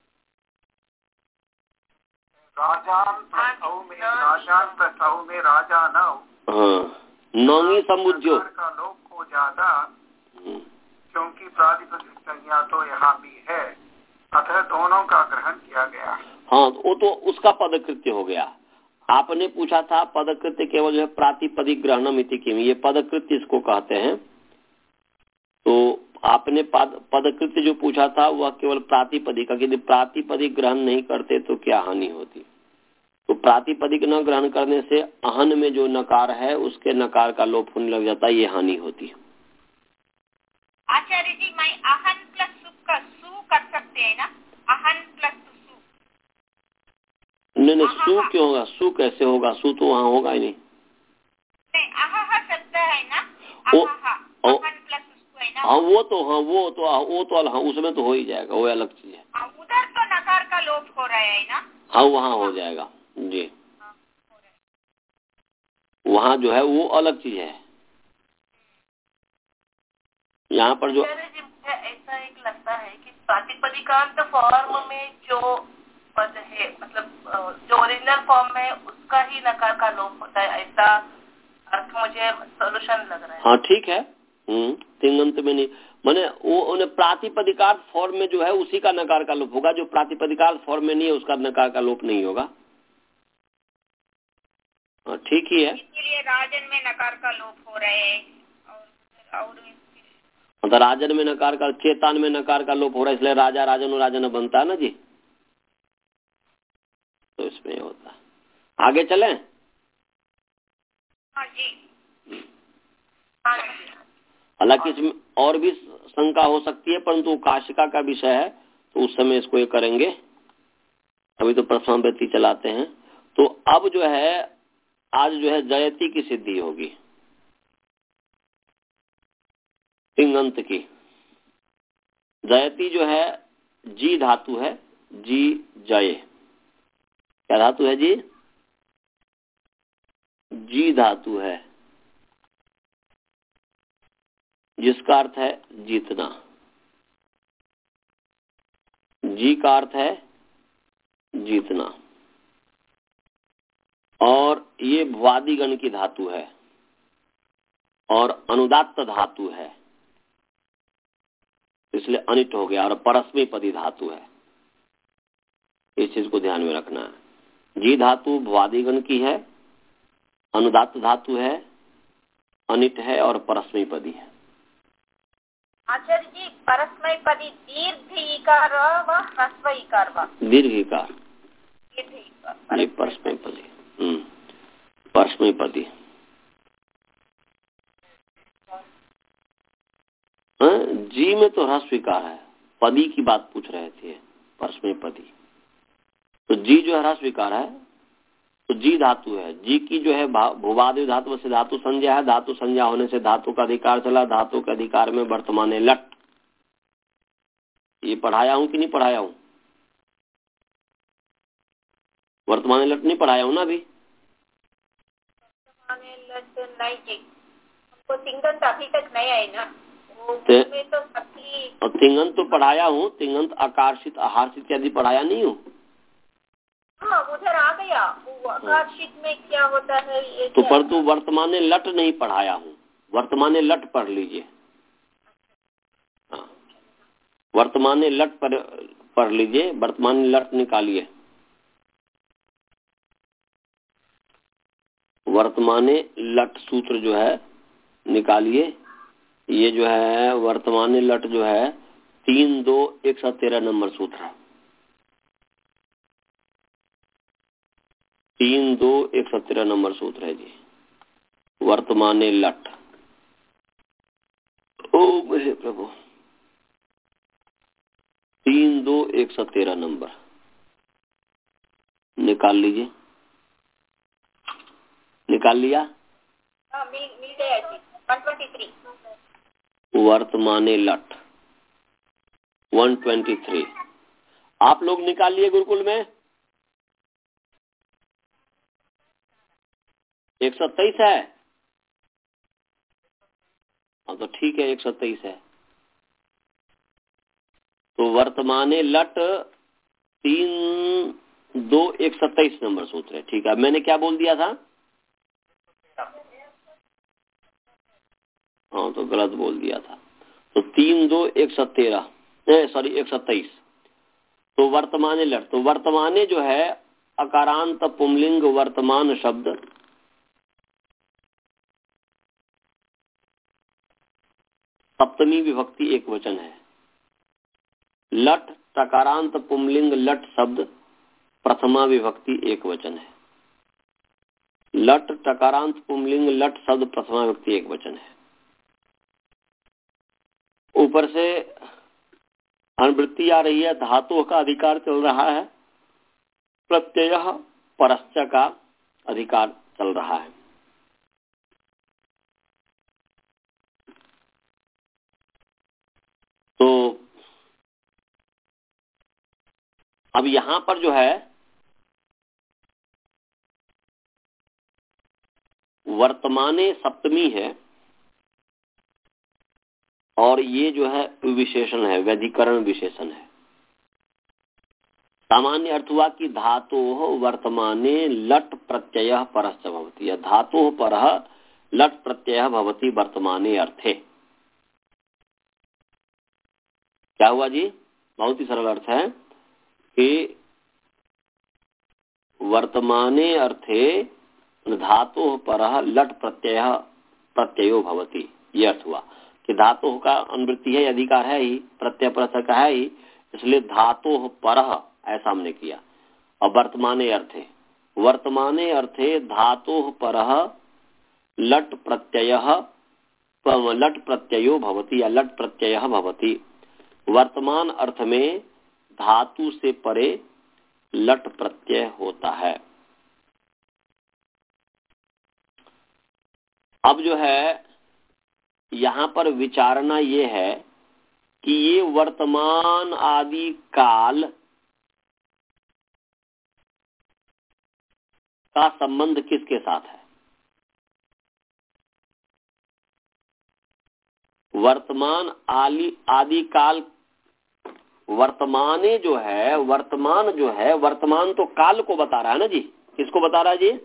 राजान प्रसव में राजान प्रसव में राजा न, हाँ नंगी संबुद्धियों का लोप हो जाता, क्योंकि प्रातिपदिक संज्ञा तो यहाँ भी है, अतः दोनों का ग्रहण किया गया। हाँ, वो तो उसका पदकृत्य हो गया। आपने पूछा था पदकृत्य केवल जो है प्रातिपदिक ग्रहणम इति किम, ये पदकृत्य इसको कहते हैं, तो आपने पद पदकृत्य जो पूछा था वह केवल प्रातिपदिक, यदि प्रातिपदिक ग्रहण नहीं करते तो क्या हानि होती, तो प्रातिपदिक न ग्रहण करने से अहन में जो नकार है उसके नकार का लोप होने लग जाता है, ये हानि होती है। आचार्य जी, मैं अहन प्लस सु का सु कर सकते हैं ना, अहन प्लस सु? नहीं नहीं, सु क्यों होगा, सु कैसे होगा, सु तो वहाँ होगा ही नहीं। नहीं, अहा शब्द है ना, अहा अहन प्लस सु है ना। हाँ वो तो हाँ वो तो वो तो हाँ उसमें तो हो ही जाएगा, वो अलग चीज है। हाँ, उधर तो नकार का लोप हो रहा है ना। हाँ वहाँ हो जाएगा जी, वहाँ जो है वो अलग चीज है। यहाँ पर जो मुझे ऐसा एक लगता है कि प्रातिपदिकांत फॉर्म में जो पद है, मतलब जो ओरिजिनल फॉर्म में उसका ही नकार का लोप होता है, ऐसा अर्थ मुझे सोल्यूशन लग रहा है। हाँ ठीक है, हम्म तिंगंत में नहीं, मैंने वो उन्हें प्रातिपदिकार्थ फॉर्म में जो है उसी का नकार का लोप होगा, जो प्रातिपदिकार्थ फॉर्म में नहीं है उसका नकार का लोप नहीं होगा। ठीक ही है, इसलिए राजन में नकार का लोप हो रहे हैं और, और मतलब राजन में नकार का, चेतन में नकार का लोप हो रहा है, इसलिए राजा राजन और राजन बनता है ना जी। तो इसमें होता है। आगे चलें? हाँ जी। हालांकि इसमें और भी शंका हो सकती है, परंतु काशिका का विषय है तो उस समय इसको ये करेंगे। अभी तो प्रश्नावृत्ति चलाते हैं। तो अब जो है आज जो है जयति की सिद्धि होगी, तिङंत की। जयति जो है जी धातु है, जी जय, क्या धातु है जी? जी धातु है, जिसका अर्थ है जीतना। जी का अर्थ है जीतना, और ये भुवादिगण की धातु है और अनुदात्त धातु है, इसलिए अनिट हो गया, और परस्मै पदी धातु है। इस चीज को ध्यान में रखना है। जी धातु भुवादिगण की है, अनुदात्त धातु है, अनिट है और परस्मै पदी है। आचार्य जी, परस्मै पदी दीर्घ इकार व ह्रस्व इकार व? दीर्घ इकार, दीर्घ इकार, ये परस्मै पदी। हम्म परस्मै पदी। जी में तो ह्रस्व विकार है, पदी की बात पूछ रहे थे, परस्मै पदी। तो जी जो है ह्रस्व विकार है, तो जी धातु है। जी की जो है भूवादि धातु से धातु संज्ञा है, धातु संज्ञा होने से धातु का अधिकार चला, धातु के अधिकार में वर्तमान लट। ये पढ़ाया हूं कि नहीं पढ़ाया हूं? वर्तमान लट नहीं पढ़ाया हूं ना अभी? लट नहीं जी, हमको तिङंत अभी तक नहीं आई ना। में तो और तिङंत तो पढ़ाया हूँ, तिङंत आकर्षित आहार्षित इत्यादि पढ़ाया नहीं हूँ? हाँ, उधर आ गया। वो आकर्षित में क्या होता है ये तो पर तू वर्तमान लट नहीं पढ़ाया हूँ, वर्तमान लट पढ़ लीजिए। हाँ, वर्तमान लट पर पढ़ लीजिए, वर्तमान लट निकालिए। वर्तमान लट सूत्र जो है निकालिए। ये जो है वर्तमान लट जो है तीन दो एक सौ तेरह नंबर सूत्र है। तीन दो एक सौ तेरह नंबर सूत्र है जी, वर्तमान लट। ओ मेरे प्रभु, तीन दो एक सौ तेरह नंबर निकाल लीजिए। निकाल लिया? हाँ, मिल मिल गया जी, वन ट्वेंटी थ्री। वर्तमान लट वन ट्वेंटी थ्री। आप लोग निकालिए गुरुकुल में। एक सौ तेईस है। हाँ तो ठीक है, एक सौ तेईस है। तो वर्तमान लट तीन दो एक सौ तेईस नंबर सूत्र है। ठीक है, मैंने क्या बोल दिया था? हाँ तो गलत बोल दिया था। तो तीन दो एक सौ तेरह सॉरी एक सौ तेईस। तो वर्तमान लट, तो वर्तमाने जो है अकारांत पुंलिंग वर्तमान शब्द सप्तमी विभक्ति एक वचन है। लट टकारांत पुंलिंग लट शब्द प्रथमा विभक्ति एक वचन है। लट टकारांत पुंलिंग लट शब्द प्रथमा विभक्ति एक वचन है। ऊपर से अनुवृत्ति आ रही है, धातुओं का अधिकार चल रहा है, प्रत्यय परश्च का अधिकार चल रहा है। तो अब यहां पर जो है वर्तमाने सप्तमी है और ये जो है विशेषण है, व्यधिकरण विशेषण है। सामान्य अर्थ हुआ कि धातु वर्तमाने लट प्रत्यय परश्च भवति, या धातु पर लट प्रत्यय भवति वर्तमाने अर्थे। क्या हुआ जी? बहुत ही सरल अर्थ है कि वर्तमाने अर्थे धातु परः लट प्रत्यय प्रत्ययो भवति, ये अर्थ हुआ कि धातु का अनुवृत्ति है, अधिकार है ही, प्रत्यय प्रत्यय का है ही, इसलिए धातु परः ऐसा हमने किया। और वर्तमाने अर्थे, वर्तमाने अर्थे धातु परः लट प्रत्यय लट प्रत्ययो भवति या लट प्रत्यय भवति। वर्तमान अर्थ में धातु से परे लट प्रत्यय होता है। अब जो है यहाँ पर विचारना ये है कि ये वर्तमान आदि काल का संबंध किसके साथ है? वर्तमान आदि आदि काल, वर्तमाने जो है, वर्तमान जो है, वर्तमान तो काल को बता रहा है ना जी। किसको बता रहा है जी?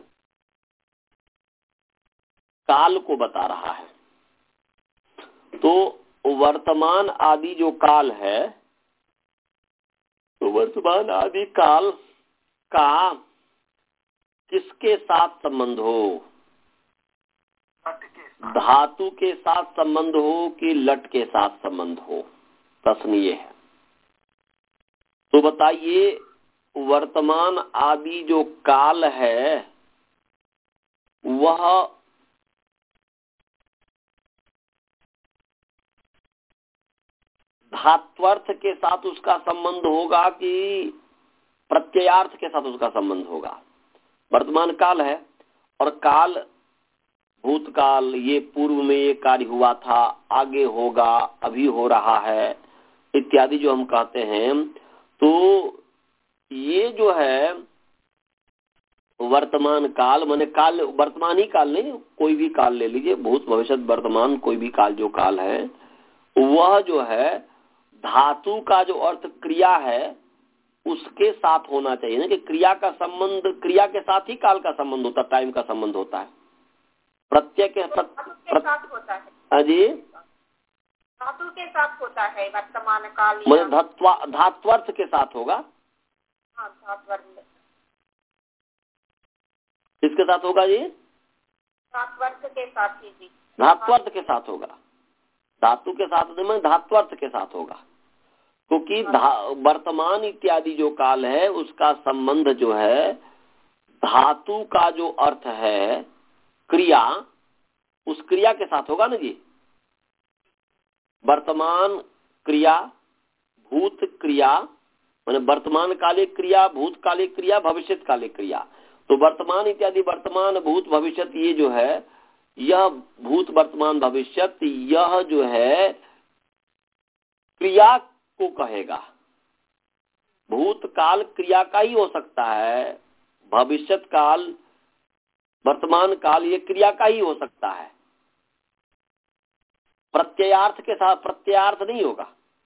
काल को बता रहा है। तो वर्तमान आदि जो काल है, तो वर्तमान आदि काल का किसके साथ संबंध हो? धातु के साथ संबंध हो कि लट के साथ संबंध हो? प्रश्न ये है। तो बताइए, वर्तमान आदि जो काल है वह धात्वर्थ के साथ उसका संबंध होगा कि प्रत्ययार्थ के साथ उसका संबंध होगा? वर्तमान काल है और काल भूतकाल, ये पूर्व में ये कार्य हुआ था, आगे होगा, अभी हो रहा है इत्यादि जो हम कहते हैं। तो ये जो है वर्तमान काल, माने काल वर्तमान ही काल नहीं, कोई भी काल ले लीजिए, भूत भविष्य वर्तमान कोई भी काल जो काल है, वह जो है धातु का जो अर्थ क्रिया है उसके साथ होना चाहिए ना। कि क्रिया का संबंध, क्रिया के साथ ही काल का संबंध होता है, टाइम का संबंध होता है। प्रत्यय के साथ, के साथ होता है। अजी धातु के साथ होता है वर्तमान काल, मतलब धात्वर्थ के साथ होगा। हाँ, धात्वर्थ किसके साथ होगा जी? धात्वर्थ के साथ ही जी। धात्वर्थ के साथ होगा। धातु के साथ में धात्वर्थ के साथ होगा, क्योंकि वर्तमान इत्यादि जो काल है उसका संबंध जो है धातु का जो अर्थ है क्रिया, उस क्रिया के साथ होगा ना जी। वर्तमान क्रिया, भूत क्रिया, माने वर्तमान कालिक क्रिया, भूतकालिक क्रिया, भविष्यत कालिक क्रिया। तो वर्तमान इत्यादि वर्तमान, भूत, भविष्यत, ये जो है, यह भूत, वर्तमान, भविष्यत, यह जो है क्रिया को कहेगा। भूतकाल क्रिया का ही हो सकता है, भविष्यत काल, वर्तमान काल ये क्रिया का ही हो सकता है। प्रत्ययार्थ के साथ प्रत्ययार्थ नहीं होगा।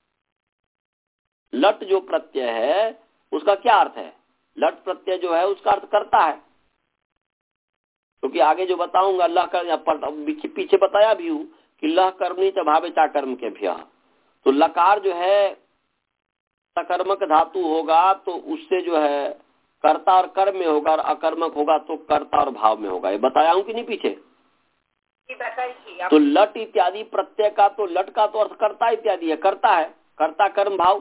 लट जो प्रत्यय है उसका क्या अर्थ है? लट प्रत्यय जो है उसका अर्थ करता है, क्योंकि तो आगे जो बताऊंगा लह कर, पीछे बताया भी हूं कि लह कर्मणि च भावे चा कर्म के भ्य। तो लकार जो है सकर्मक धातु होगा तो उससे जो है कर्ता और कर्म में होगा, और अकर्मक होगा तो कर्ता और भाव में होगा। ये बताया हूं कि नहीं पीछे? तो लट इत्यादि प्रत्यय का, तो लट का तो अर्थ कर्ता इत्यादि है, करता है, कर्ता कर्म भाव।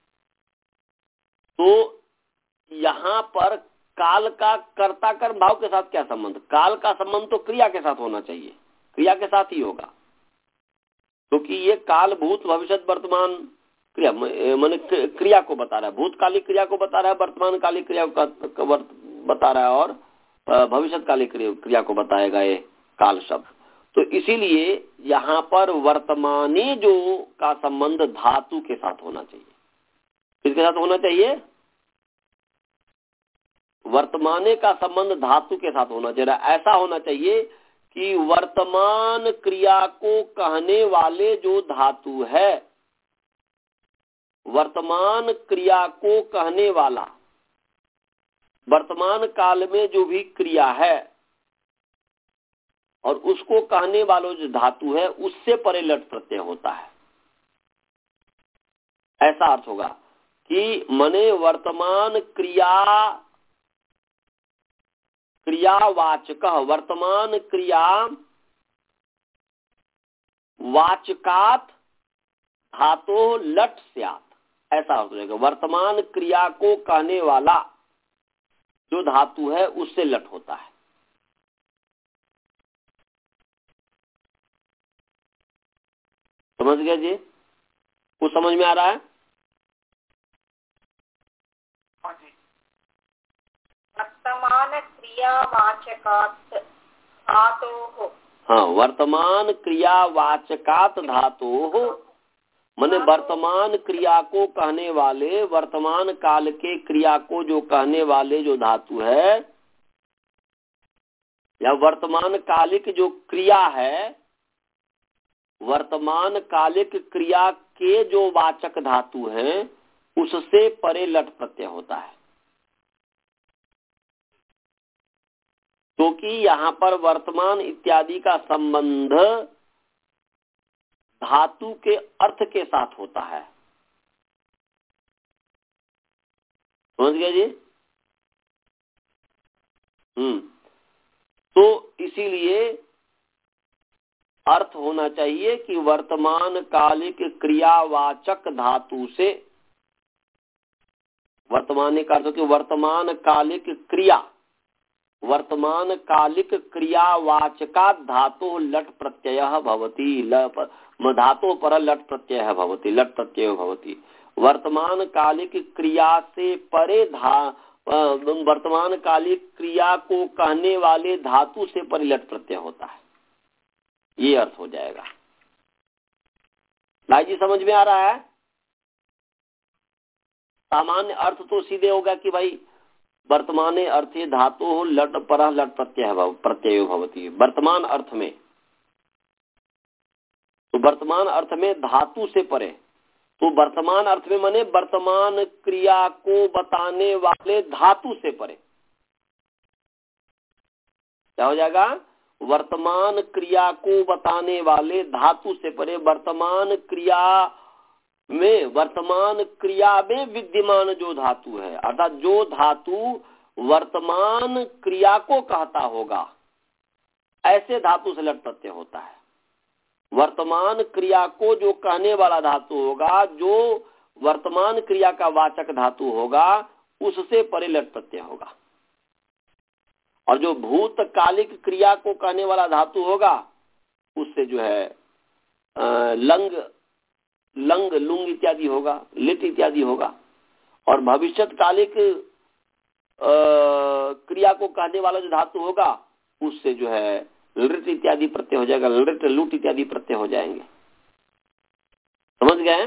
तो यहाँ पर काल का कर्ता कर्म भाव के साथ क्या संबंध? काल का संबंध तो क्रिया के साथ होना चाहिए, क्रिया के साथ ही होगा, क्योंकि ये काल भूत भविष्य वर्तमान क्रिया माने क्रिया को बता रहा है। भूतकालिक क्रिया को बता रहा है, वर्तमान कालिक क्रिया को बता रहा है, और भविष्यकालिक क्रिया को बताएगा ये काल शब्द। तो इसीलिए यहाँ पर वर्तमानी जो का संबंध धातु के साथ होना चाहिए। किसके साथ होना चाहिए? वर्तमाने का संबंध धातु के साथ होना चाहिए। ऐसा होना चाहिए कि वर्तमान क्रिया को कहने वाले जो धातु है, वर्तमान क्रिया को कहने वाला, वर्तमान काल में जो भी क्रिया है और उसको कहने वालों जो धातु है, उससे परे लट प्रत्यय होता है। ऐसा अर्थ होगा कि मने वर्तमान क्रिया क्रियावाचक, वर्तमान क्रिया वाचकात धातो लट स्यात्, ऐसा अर्थ हो जाएगा। वर्तमान क्रिया को कहने वाला जो धातु है उससे लट होता है। समझ गया जी? कुछ समझ में आ रहा है? वर्तमान क्रियावाचकात् धातोः, हाँ, वर्तमान क्रियावाचकात धातोः, माने वर्तमान क्रिया को कहने वाले, वर्तमान काल के क्रिया को जो कहने वाले जो धातु है, या वर्तमान कालिक जो क्रिया है, वर्तमान कालिक क्रिया के जो वाचक धातु हैं उससे परे लट प्रत्यय होता है। क्योंकि तो यहाँ पर वर्तमान इत्यादि का संबंध धातु के अर्थ के साथ होता है। समझ गए जी? हम्म तो इसीलिए अर्थ होना चाहिए कि वर्तमान कालिक क्रियावाचक धातु से, वर्तमान का अर्थ कि वर्तमान कालिक क्रिया, वर्तमान कालिक क्रियावाचका धातु लट प्रत्यय भवति, धातु पर लट प्रत्यय भवति, लट प्रत्यय भवति। वर्तमान कालिक क्रिया से परे धा वर्तमान कालिक क्रिया को कहने वाले धातु से परे लट प्रत्यय होता है, ये अर्थ हो जाएगा। भाई जी समझ में आ रहा है? सामान्य अर्थ तो सीधे होगा कि भाई वर्तमाने अर्थे धातु लट पर लट प्रत्यय प्रत्यय भवति। वर्तमान अर्थ में, तो वर्तमान अर्थ में धातु से परे, तो वर्तमान अर्थ में माने वर्तमान क्रिया को बताने वाले धातु से परे क्या हो जाएगा? वर्तमान क्रिया को बताने वाले धातु से परे, वर्तमान क्रिया में, वर्तमान क्रिया में विद्यमान जो धातु है, अर्थात जो धातु वर्तमान क्रिया को कहता होगा, ऐसे धातु से लट प्रत्यय होता है। वर्तमान क्रिया को जो कहने वाला धातु होगा, जो वर्तमान क्रिया का वाचक धातु होगा, उससे परे लट प्रत्यय होगा। और जो भूतकालिक क्रिया को कहने वाला धातु होगा, उससे जो है आ, लंग लंग लुंग इत्यादि होगा, लिट इत्यादि होगा। और भविष्यकालिक क्रिया को कहने वाला जो धातु होगा, उससे जो है लृट इत्यादि प्रत्यय हो जाएगा, लृट लुट इत्यादि प्रत्यय हो जाएंगे। समझ गए?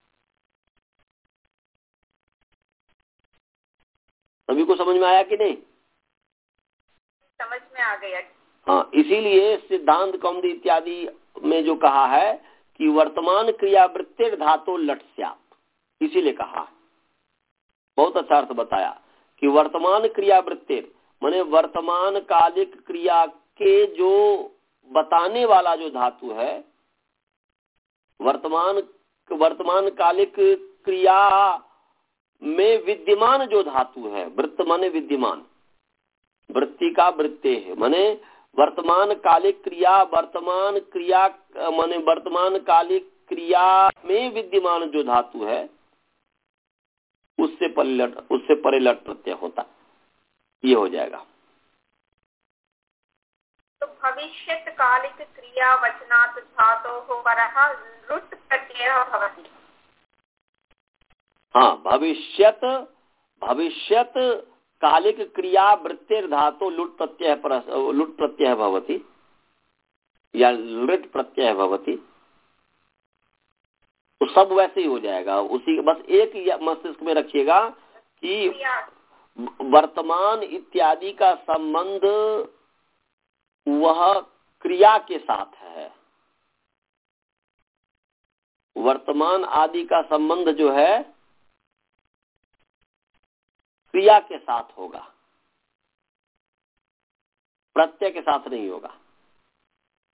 सभी को समझ में आया कि नहीं? समझ में आ गया। हाँ, इसीलिए सिद्धांत कौमुदी इत्यादि में जो कहा है कि वर्तमान क्रियावृत्तिर धातु लट स्यात्, इसीलिए कहा, बहुत अच्छा अर्थ बताया कि वर्तमान क्रियावृत्तिर माने वर्तमान कालिक क्रिया के जो बताने वाला जो धातु है, वर्तमान वर्तमान कालिक क्रिया में विद्यमान जो धातु है, वृत्त माने विद्यमान, वृत्ति का वृत्ते है माने वर्तमान कालिक क्रिया, वर्तमान क्रिया माने वर्तमान कालिक क्रिया में विद्यमान जो धातु है, उससे परिलट उससे परिलट प्रत्यय होता, ये हो जाएगा। तो भविष्यत् कालिक क्रिया वचनात् धातोः परः लुट् प्रत्ययः भवति। हाँ, भविष्यत् भविष्यत् कालिक क्रिया वृत्तिर धातु लुट प्रत्यय पर लुट प्रत्यय भवति या लृट प्रत्यय भवति, तो सब वैसे ही हो जाएगा। उसी बस एक मस्तिष्क में रखिएगा कि वर्तमान इत्यादि का संबंध वह क्रिया के साथ है, वर्तमान आदि का संबंध जो है क्रिया के साथ होगा, प्रत्यय के साथ नहीं होगा।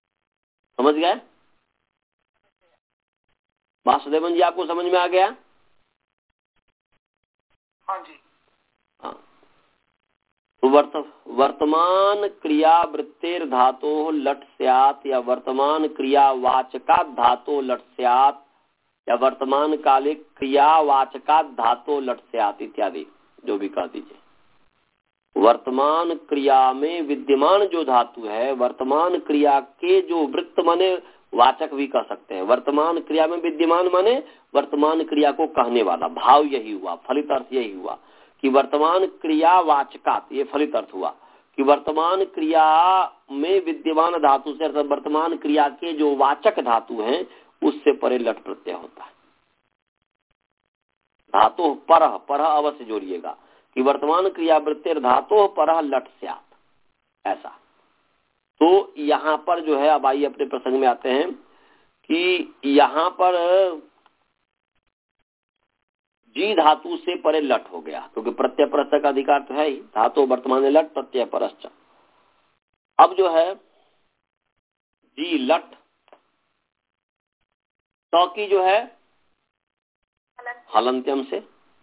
समझ गए? वासुदेवन जी, आपको समझ में आ गया? हाँ जी। हाँ, तो वर्त, वर्तमान क्रिया वृत्तेर धातो लट स्यात् या वर्तमान क्रिया वाचका धातो लट स्यात् या वर्तमान काले क्रियावाचका धातो लट स्यात् इत्यादि जो भी कह दीजिए। वर्तमान क्रिया में विद्यमान जो धातु है, वर्तमान क्रिया के जो वृत्त माने वाचक भी कह सकते हैं। वर्तमान क्रिया में विद्यमान माने वर्तमान क्रिया को कहने वाला, भाव यही हुआ, फलित अर्थ यही हुआ कि वर्तमान क्रियावाचकात्, ये फलित अर्थ हुआ कि वर्तमान क्रिया में विद्यमान धातु से अर्थात वर्तमान क्रिया के जो वाचक धातु हैं उससे परे लट प्रत्यय होता है। धातु परः, परः अवश्य जोड़िएगा कि वर्तमान क्रिया वृत्तेर धातु परः लट स्यात्, ऐसा। तो यहाँ पर जो है, अब आइए अपने प्रसंग में आते हैं कि यहाँ पर जी धातु से परे लट हो गया क्योंकि प्रत्यय परस्य का अधिकार तो है ही। धातु वर्तमान लट प्रत्यय परश्च। अब जो है जी लट तो की जो है हलंत्यम से,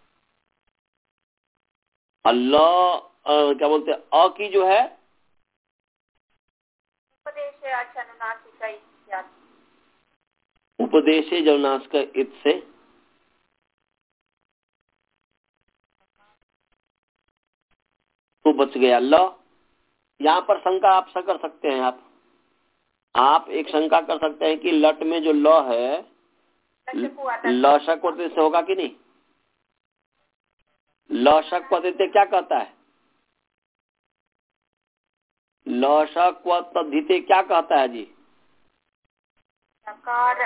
अल्लाह क्या बोलते हैं, अ की जो है उपदेशे जनुनासिक इत से, तो बच गया ल। यहाँ पर शंका आप सा कर सकते हैं, आप आप एक शंका कर सकते हैं कि लट में जो ल है लशक पद्धति से होगा कि नहीं। लशक पद्धति क्या कहता है, लशक पद्धति क्या कहता है जी, सकार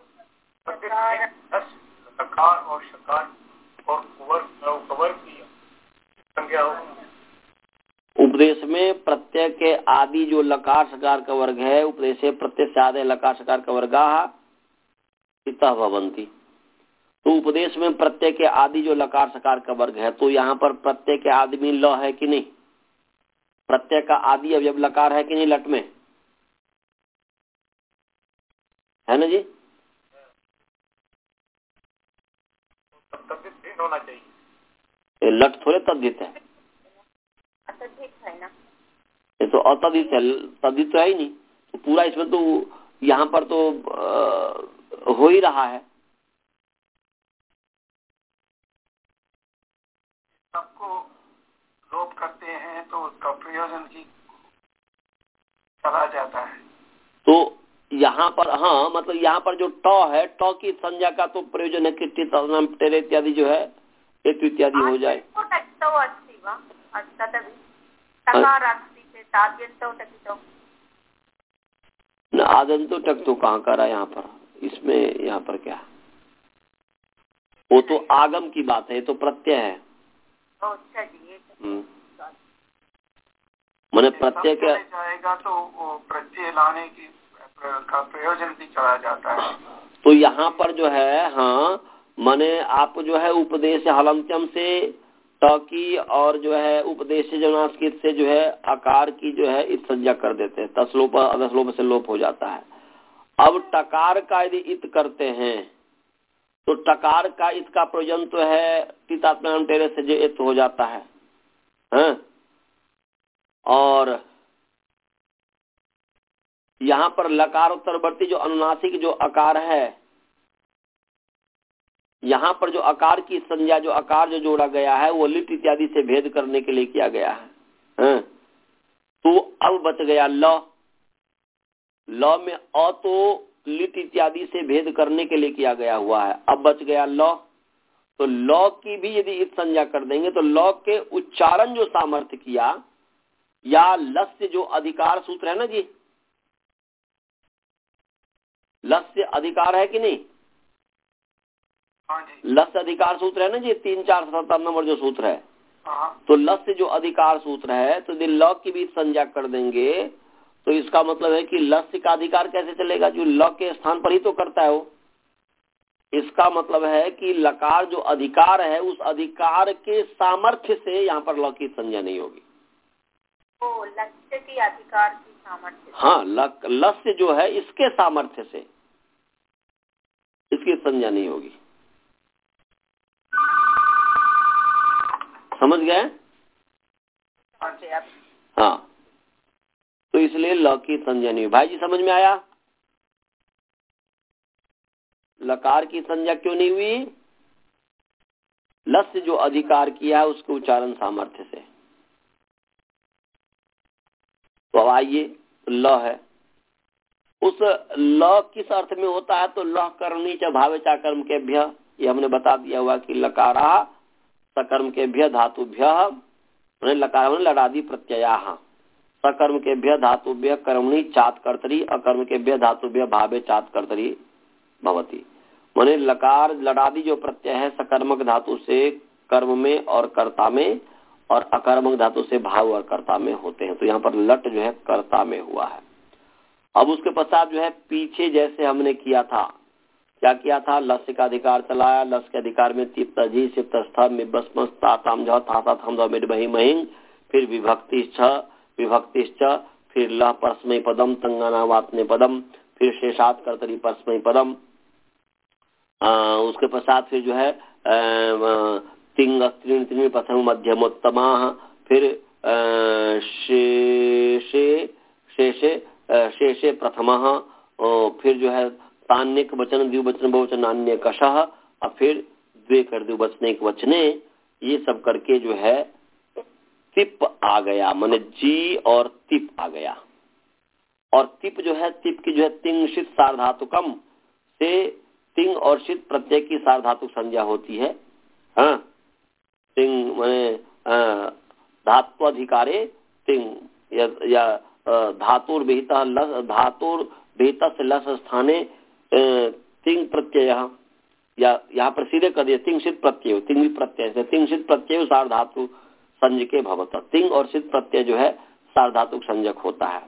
सकार और शकार और कुवर कवर की संज्ञा होगी। उपदेश में प्रत्यय के आदि जो लकार सकार का वर्ग है, उपदेश प्रत्यय से आदि लकार सकार का वर्गा इतः भवन्ति। तो उपदेश में प्रत्यय के आदि जो लकार सकार का वर्ग है, तो यहाँ पर प्रत्यय के आदि में ल है कि नहीं, प्रत्यय का आदि अब जब लकार है कि नहीं लट में, है ना जी। तद्धित होना चाहिए, लट थोड़े तद्धित है, ये तो अतद्धित है, तद्धित तो है ही नहीं। तो पूरा इसमें तो यहाँ पर तो आ, हो ही रहा है। सबको लोप करते हैं तो उसका प्रयोजन ही चला जाता है। तो यहाँ पर हाँ, मतलब यहाँ पर जो ट है, ट की संज्ञा का तो प्रयोजन है कि टेरे इत्यादि जो है एक इत्यादि हो जाए। न आदंतो टक तो कहाँ करा यहाँ पर, इसमें यहाँ पर क्या, वो तो आगम की बात है, ये तो प्रत्यय है। मैंने प्रत्यय क्या जाएगा तो वो प्रत्यय लाने की का प्रयोजन भी चला जाता है। तो यहाँ पर जो है हाँ, मैंने आप जो है उपदेश हलंत्यम से त की और जो है उपदेश जनास्कित से जो है आकार की जो है इत संज्ञा कर देते हैं, तसलोप अदसलोप से लोप हो जाता है। अब टकार का यदि इत करते हैं तो टकार का इत का प्रयोजन तो है टितात्म्याम टेरे से जो इत हो जाता है, हाँ? और यहाँ पर लकार उत्तरवर्ती जो अनुनासिक जो आकार है, यहाँ पर जो आकार की संज्ञा जो आकार जो जोड़ा गया है वो लिट इत्यादि से भेद करने के लिए किया गया है, हाँ? तो अब बच गया ल। ल में अ तो लिट इत्यादि से भेद करने के लिए किया गया हुआ है, अब बच गया ल। तो ल की भी यदि इत संज्ञा कर देंगे तो ल के उच्चारण जो सामर्थ्य किया या लस्य जो अधिकार सूत्र है ना जी, लस्य अधिकार है कि नहीं, लस्य अधिकार सूत्र है ना जी, तीन चार सत्तर नंबर जो सूत्र है, तो लस्य जो अधिकार सूत्र है, तो यदि ल की भी संज्ञा कर देंगे तो इसका मतलब है कि लस्य का अधिकार कैसे चलेगा, जो ल के स्थान पर ही तो करता है वो। इसका मतलब है कि लकार जो अधिकार है उस अधिकार के सामर्थ्य से यहाँ पर ल की संज्ञा नहीं होगी। ओ, लस्य की अधिकार की सामर्थ्य, हाँ, लस्य जो है इसके सामर्थ्य से इसकी संज्ञा नहीं होगी। समझ गए? हाँ, तो इसलिए ल की संज्ञा नहीं। भाई जी समझ में आया? लकार की संज्ञा क्यों नहीं हुई? लस जो अधिकार किया है उसके उच्चारण सामर्थ्य से। तो अब आइए, ल है, उस ल किस अर्थ में होता है? तो ल कर्मणी च भावे चा कर्म के भ्य, ये हमने बता दिया हुआ कि लकारा सकर्म के भ्य धातुभ्य, लकार लडादि प्रत्यया, सकर्म के भ्य धातुभ्य कर्मणि चात कर्तरी, अकर्म के भ्य धातुभ्य भावे चात कर्तरी भवती। माने लकार लडादि जो प्रत्यय है सकर्मक धातु से कर्म में और कर्ता में, और अकर्मक धातु से भाव और कर्ता में होते हैं। तो यहाँ पर लट जो है कर्ता में हुआ है। अब उसके पश्चात जो है पीछे जैसे हमने किया था, क्या किया था? लस्य का अधिकार चलाया, लस के अधिकार में तिप्त जी सिप्त स्थ में बस्म ताताम झ ताता थम मिड बही महिंग, फिर विभक्ति छ विभक्ति च, फिर लह परस्मय पदम तंगानावात्ने पदम, फिर शेषात कर्तरी परस्मय पदम। आ, उसके पश्चात फिर जो है तिंग स्त्रीण त्रिणी प्रथम मध्यमोत्तमा, फिर शेषे शेषे शेषे प्रथम, फिर जो है तान्यक वचन द्विवचन बहुवचन अन्य कषः, और फिर द्वे कर द्विवचनिक वचने, ये सब करके जो है तिप आ गया, माने जी और तिप आ गया। और तिप जो है, तिप की जो है तिंग शीत सार्वधातुकम से तिंग और शीत प्रत्यय की सार्वधातुक संज्ञा होती है। हाँ, तिंग माने धात्वाधिकारे तिंग या, या धातुर विहित लस धातुर विहित से लस स्थाने तिंग प्रत्यय, या यहाँ पर सीधे कर दिया तिंग शीत प्रत्यय, तिंग प्रत्यय से तिंग शीत प्रत्यय सार्वधातु संज्ञके भवत। तिंग और शीत प्रत्यय जो है सार्वधातुक संज्ञक होता है।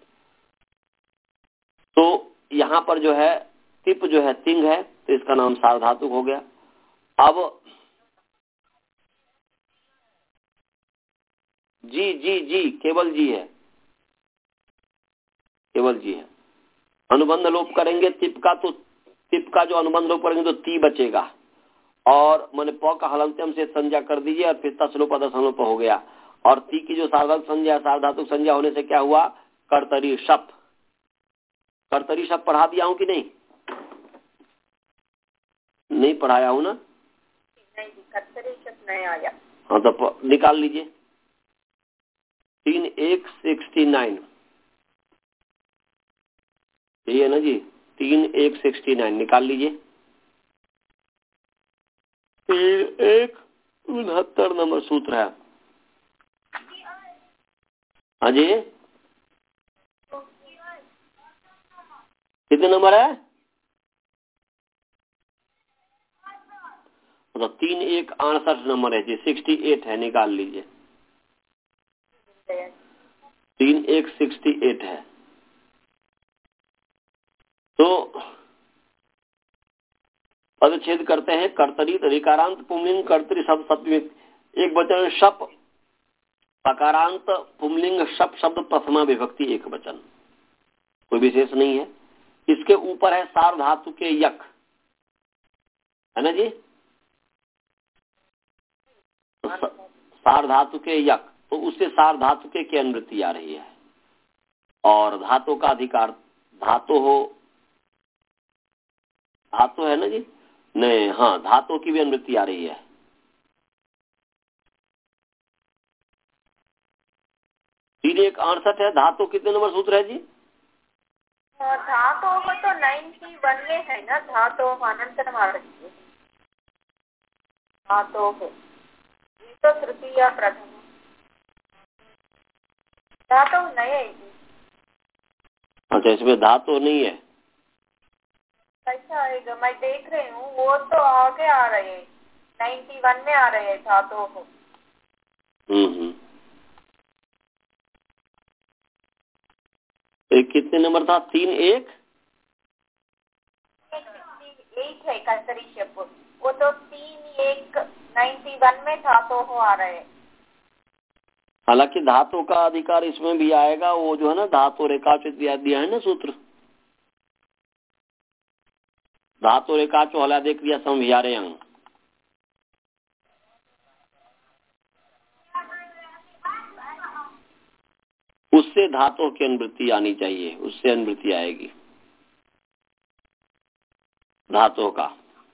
तो यहाँ पर जो है तिप जो है तिंग है, तो इसका नाम सार्वधातुक हो गया। अब जी जी जी केवल जी है, केवल जी है। अनुबंध लोप करेंगे तिप का, तो तिप का जो अनुबंध लोप करेंगे तो ती बचेगा, और मैंने प का हलंत्यम से संज्ञा कर दीजिए, और फिर तसलोप दसलोप हो गया। और ती की जो सार्वधातुक संज्ञा सार्वधातुक संज्ञा होने से क्या हुआ? कर्तरी शप। कर्तरी शप पढ़ा दिया हूं कि नहीं? नहीं पढ़ाया हूं ना? नहीं, कर्तरी शप नहीं आया। हाँ, तो निकाल लीजिए। तीन एक सिक्सटी नाइन, यही है ना जी? तीन एक सिक्सटी नाइन निकाल लीजिए। तीन एक उनहत्तर नंबर सूत्र है। हाँ जी, कितने नंबर है? तो तीन एक अड़सठ नंबर है जी, सिक्सटी एट है, निकाल लीजिए। तीन एक सिक्सटी एट है। तो पदच्छेद करते हैं। कर्तरी ऋकारांत पुंलिंग कर्तरी शब्द सप्तमी एक वचन शप, पकारांत पुंलिंग शप शब्द प्रथमा विभक्ति एक वचन, कोई विशेष नहीं है। इसके ऊपर है सार्वधातु के यक, है ना जी? तो सार्वधातु के यक, तो उससे सार्वधातु के की अनुवृत्ति आ रही है। और धातु का अधिकार धातु हो, धातु है ना जी? नहीं, हाँ, धातु की भी अनुवृत्ति आ रही है। तीन एक अड़सठ है। धातु कितने नंबर सूत्र है जी? धातु को तो नाइन्टी वन में है ना, धातु अनंतरम आरभ्य धातु को तो तृतीय प्रथम धातु नहीं है। अच्छा, इसमें धातु नहीं है? कैसा आएगा? मैं देख रही हूँ, वो तो आगे आ रहे हैं, नाइन्टी वन में आ रहे हैं धातु को। हम्म एक कितने नंबर था? तीन एक एक है कर्तरी शब्द, वो तो तीन एक नाइन्टी वन में धातु हो आ रहे हैं। हालांकि धातु का अधिकार इसमें भी आएगा, वो जो है ना धातु रेखाचित दिया, दिया है ना सूत्र, धातु रेखाचो हला देख लिया समझारे अंग। उससे धातु की अनुवृत्ति आनी चाहिए, उससे अनुवृत्ति आएगी धातु का।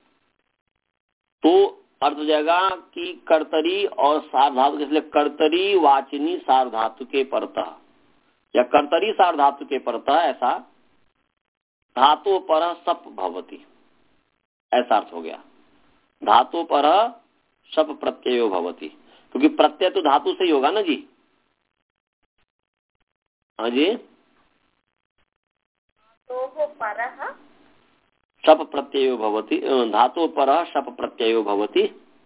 तो अर्थ हो जाएगा कि कर्तरी और सार्वधातु, इसलिए कर्तरी वाचिनी सार्वधातु के परतः या कर्तरी सार्वधातु के परतः, ऐसा धातु पर सप भवति, ऐसा अर्थ हो गया। धातु पर सप प्रत्ययो भवति, क्योंकि प्रत्यय तो धातु से ही होगा ना जी। हाँ जी, तो परः सप प्रत्ययो भवति, धातु पर सप प्रत्ययो भवति।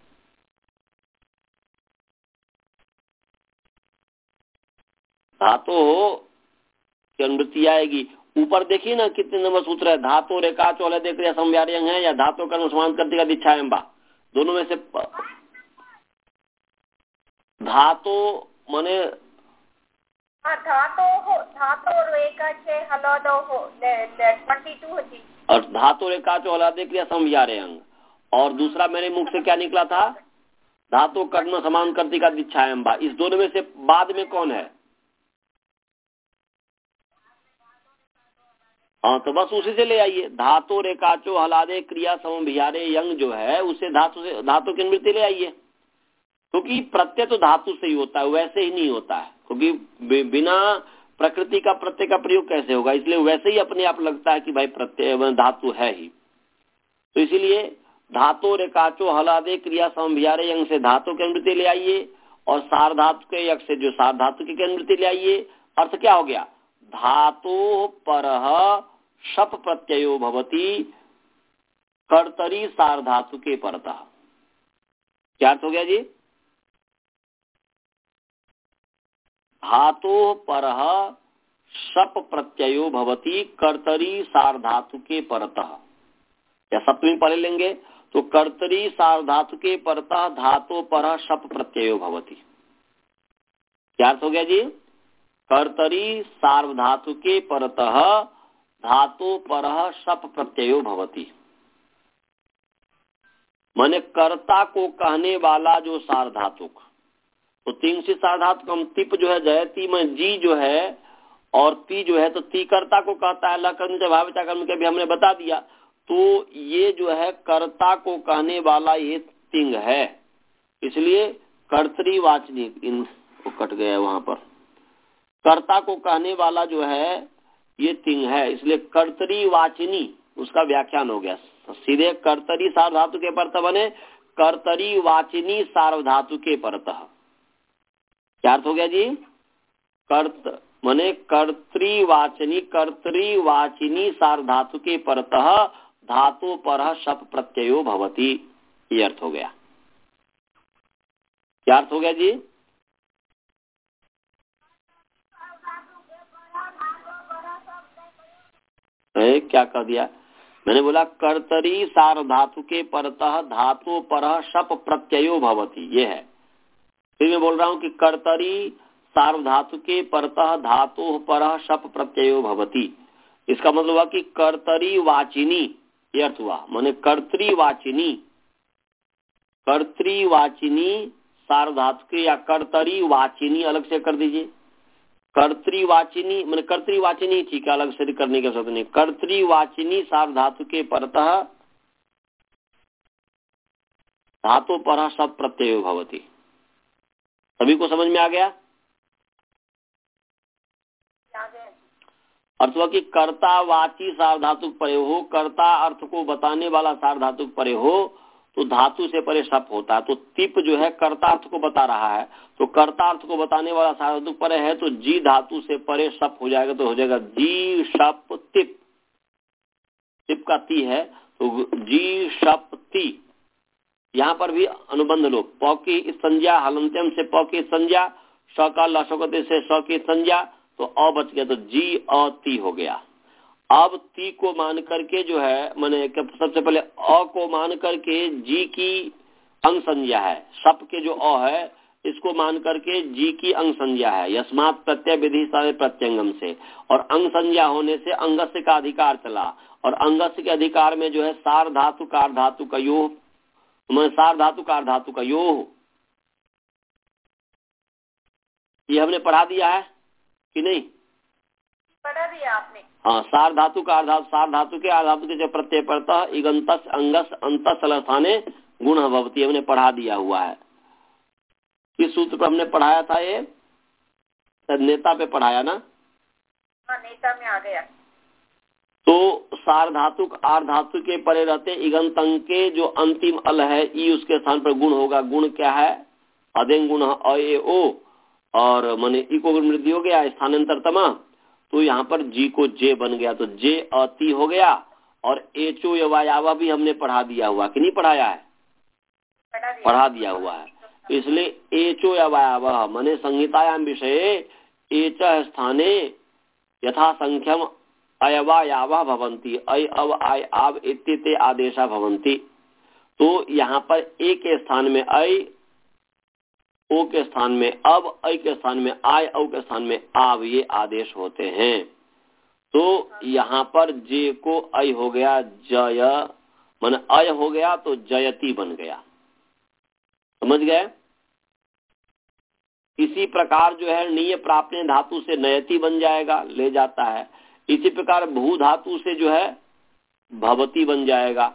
धातु की अनुवृत्ति आएगी। ऊपर देखिए ना कितने नंबर सूत्र है, धातु रेखा चौले देख रहे संव्यार्यंग है या धातु कर्म समान करती का दीक्षा एम्बा, दोनों में से धातु माने धातु हो, धातु रेखा छे हलोदो हो ट्वेंटी टू होती, और धातु रेखा चौला देख लिया संव्यार्यंग, और दूसरा मेरे मुख से क्या निकला था, धातु कर्म समान करती का दीक्षा एम्बा। इस दोनों में से बाद में कौन है? हाँ, तो बस उसी से ले आइए। धातु रेखाचो हलादे क्रिया समभियारे यंग जो है, उससे धातु से धातु की अनुवृत्ति ले आइए, क्योंकि प्रत्यय तो धातु से ही होता है, वैसे ही नहीं होता है, क्योंकि बिना प्रकृति का प्रत्यय का प्रयोग कैसे होगा, इसलिए वैसे ही अपने आप लगता है कि भाई प्रत्यय धातु है ही। तो इसीलिए धातु रेखाचो हलादे क्रिया समभियारे यंग से धातु की अनुवृत्ति ले आइए, और सार धातु के यक से जो सार धातु की अनुवृत्ति ले आइए। अर्थ क्या हो गया? धातु परः शप प्रत्ययो भवति कर्तरी सार्वधातु के परतः। क्या अर्थ हो गया जी? धातु परः शप प्रत्ययो भवति कर्तरी सार्वधातु के परतः, या सप्तमी पढ़ लेंगे तो कर्तरी सार्वधातु के परतः धातु परः शप प्रत्ययो भवति। क्या अर्थ हो गया जी? कर्तरी सार्वधातु के परतः धातु परः शप प्रत्ययो भवति, माने कर्ता को कहने वाला जो सार्वधातुक, तो तीन से सार्वधातुक हम तिप जो है जयती में जी जो है और ती जो है, तो ती कर्ता को कहता है, लकर्म से भाविता कर्म के भी हमने बता दिया। तो ये जो है कर्ता को कहने वाला ये तिंग है, इसलिए कर्तरी वाचनी, इन को कट गया वहां पर, कर्ता को कहने वाला जो है ये तिंग है, इसलिए कर्तरी वाचिनी उसका व्याख्यान हो गया। सीधे कर्तरी सार्वधातु के परतः बने कर्तरी वाचिनी सार्वधातु के परतः। क्या अर्थ हो गया जी? कर्त माने कर्तरी वाचनी, कर्तरी वाचिनी सार्वधातु के परतः धातु परः शप प्रत्ययो भवति, ये अर्थ हो गया। क्या अर्थ हो गया जी? ए, क्या कह दिया मैंने? बोला कर्तरी सार्वधातु के परतः धातु परः शप प्रत्ययो भवति, ये है। फिर मैं बोल रहा हूँ कि कर्तरी सार्वधातु के परतः धातु परः शप प्रत्ययो भवति, इसका मतलब हुआ कि कर्तरी वाचिनी, ये अर्थ हुआ, माने कर्तरी वाचिनी, कर्तरी वाचिनी सार्वधातु के, या कर्तरी वाचिनी अलग से कर दीजिए। कर्तरी वाचिनी मैंने कर्तरी वाचिनी ठीक है, अलग से करने की जरूरत नहीं। कर्तरी वाचिनी सार्वधातु के परतः धातु परः शप प्रत्ययो भवति। सभी को समझ में आ गया? अर्थ हुआ कि कर्ता वाची सार्वधातुक परे हो, कर्ता अर्थ को बताने वाला सार्वधातुक परे हो, तो धातु से परे शप होता है। तो तिप जो है कर्ता अर्थ को बता रहा है, तो कर्ता अर्थ को बताने वाला सार्वधातुक परे है, तो जी धातु से परे शप हो जाएगा, तो हो जाएगा जी शप तिप। तिप का ती है तो जी शप ती। यहाँ पर भी अनुबंध लो, प की संज्ञा हलंत्यम से प की संज्ञा, स का लशोकते से स की संज्ञा, तो अ बच गया, तो जी अ ती हो गया। अब ती को मान करके जो है, मैंने सबसे पहले अ को मान करके जी की अंग संज्ञा है, शप के जो अ है इसको मान करके जी की अंग संज्ञा है, यस्मात् प्रत्यय विधि सारे प्रत्यंगम से, और अंग संज्ञा होने से अंगस्य का अधिकार चला, और अंगस्य के अधिकार में जो है सार धातु कार धातु का योग, सार धातु कार धातु का योग, ये हमने पढ़ा दिया है। कि नहीं? पढ़ा दिया आपने। हाँ, सार धातु का अर्धातु, सार धातु के अर्धातु के प्रत्यय पड़ता इगंतस अंगस अंतस स्थाने गुण भवती, हमने पढ़ा दिया हुआ है। किस सूत्र पर हमने पढ़ाया था? ये नेता पे पढ़ाया ना? हाँ, नेता में आ गया। तो सार धातु आर धातु के परे रहते इगंत अंग के जो अंतिम अल है ई, उसके स्थान पर गुण होगा। गुण क्या है? अदेंग गुण अ ए ओ, और माने ई को वृद्धि हो गया स्थानांतर तमा, तो यहाँ पर जी को जे बन गया, तो जे अति हो गया। और एचो यवायावा भी हमने पढ़ा दिया हुआ कि नहीं पढ़ाया है? पढ़ा दिया, पढ़ा दिया हुआ है। इसलिए एचो यवायावा माने संहितायाम विषये एच स्थाने यथा संख्यम अयवायावा भवंती, अय अव आय आव इत्ते आदेशा भवंती। तो यहाँ पर ए के स्थान में अय, ओ के स्थान में अब, अय के स्थान में आय, औ के स्थान में आव, ये आदेश होते हैं। तो यहाँ पर जे को अय हो गया जय, मन अय हो गया तो जयति बन गया। समझ गए? इसी प्रकार जो है नीय प्राप्त धातु से नयति बन जाएगा, ले जाता है। इसी प्रकार भू धातु से जो है भवती बन जाएगा।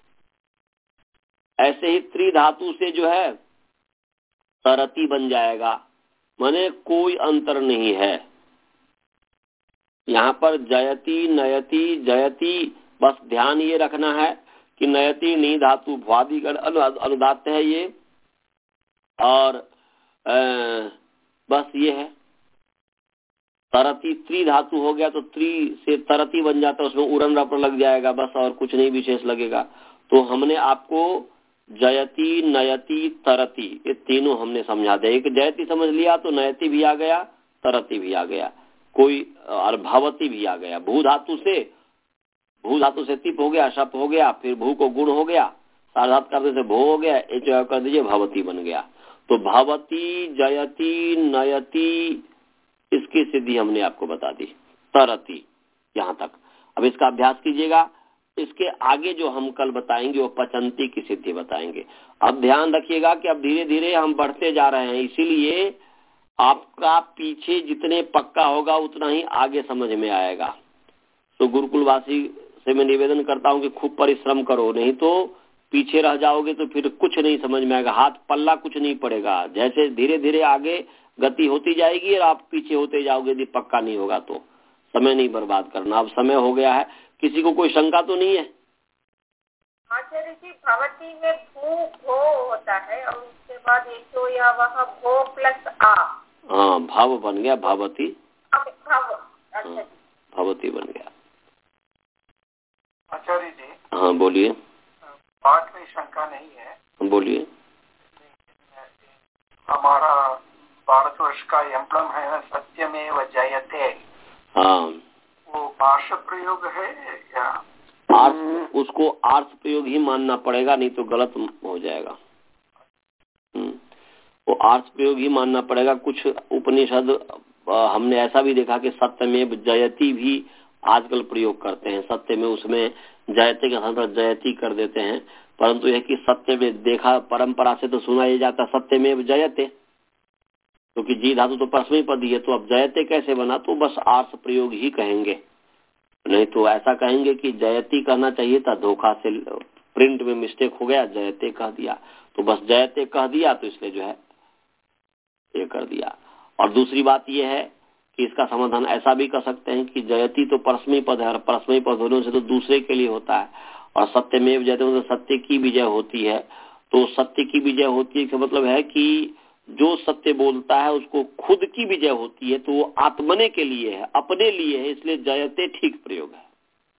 ऐसे ही त्रि धातु से जो है तरति बन जाएगा। माने कोई अंतर नहीं है यहाँ पर। जयति नयति जयति, बस ध्यान ये रखना है कि नयति नी धातु भ्वादिगण अनुदात है ये, और आ, बस ये है। तरति त्रि धातु हो गया तो त्रि से तरति बन जाता है, उसमें उड़न रपर लग जाएगा बस, और कुछ नहीं विशेष लगेगा। तो हमने आपको जयति नयति तरति ये तीनों हमने समझा दिया। एक जयति समझ लिया तो नयति भी आ गया, तरति भी आ गया, कोई और भवती भी आ गया। भू धातु से भू धातु से तिप हो गया, शप हो गया, फिर भू को गुण हो गया, साधात करने से भो हो गया, एच कर दीजिए भवती बन गया। तो भवती जयति नयति इसकी सिद्धि हमने आपको बता दी, तरति यहाँ तक। अब इसका अभ्यास कीजिएगा। इसके आगे जो हम कल बताएंगे वो पचंती की सिद्धि बताएंगे। अब ध्यान रखिएगा कि अब धीरे धीरे हम बढ़ते जा रहे हैं, इसीलिए आपका पीछे जितने पक्का होगा उतना ही आगे समझ में आएगा। तो गुरुकुलवासी से मैं निवेदन करता हूँ कि खूब परिश्रम करो, नहीं तो पीछे रह जाओगे तो फिर कुछ नहीं समझ में आएगा, हाथ पल्ला कुछ नहीं पड़ेगा। जैसे धीरे धीरे आगे गति होती जाएगी और आप पीछे होते जाओगे यदि पक्का नहीं होगा तो। समय नहीं बर्बाद करना, अब समय हो गया है। किसी को कोई शंका तो नहीं है? आचार्य जी, भवती में भू भो होता है और उसके बाद एक या वह भो प्लस आ, हाँ भाव बन गया भवती, भाव। अच्छा, भवती बन गया। आचार्य जी, हाँ बोलिए। पाठ में शंका नहीं है, बोलिए। हमारा भारतवर्ष का एम्ब्लम है सत्यमेव जयते, हाँ वो आर्ष प्रयोग है या आर्ष? उसको आर्ष प्रयोग ही मानना पड़ेगा, नहीं तो गलत हो जाएगा। वो आर्ष प्रयोग ही मानना पड़ेगा। कुछ उपनिषद हमने ऐसा भी देखा कि सत्यमेव जयति भी आजकल प्रयोग करते हैं। सत्य में उसमें जयते के स्थान पर जयति कर देते हैं, परंतु यह कि सत्य में देखा परंपरा से तो सुना ही जाता सत्यमेव जयते, क्योंकि तो जी धातु तो परस्मै पदी है। तो अब जयते कैसे बना? तो बस आर्ष प्रयोग ही कहेंगे, नहीं तो ऐसा कहेंगे कि जयति कहना चाहिए था, धोखा से प्रिंट में मिस्टेक हो गया, जयते कह दिया। तो बस जयते कह दिया तो इसलिए जो है ये कर दिया। और दूसरी बात यह है कि इसका समाधान ऐसा भी कर सकते हैं कि जयति तो परस्मै पद है, और परस्मै पद होने से तो दूसरे के लिए होता है, और सत्यमेव जयते मतलब सत्य की विजय होती है। तो सत्य की विजय होती है इसका मतलब है कि जो सत्य बोलता है उसको खुद की विजय होती है, तो वो आत्मने के लिए है, अपने लिए है, इसलिए जयते ठीक प्रयोग है।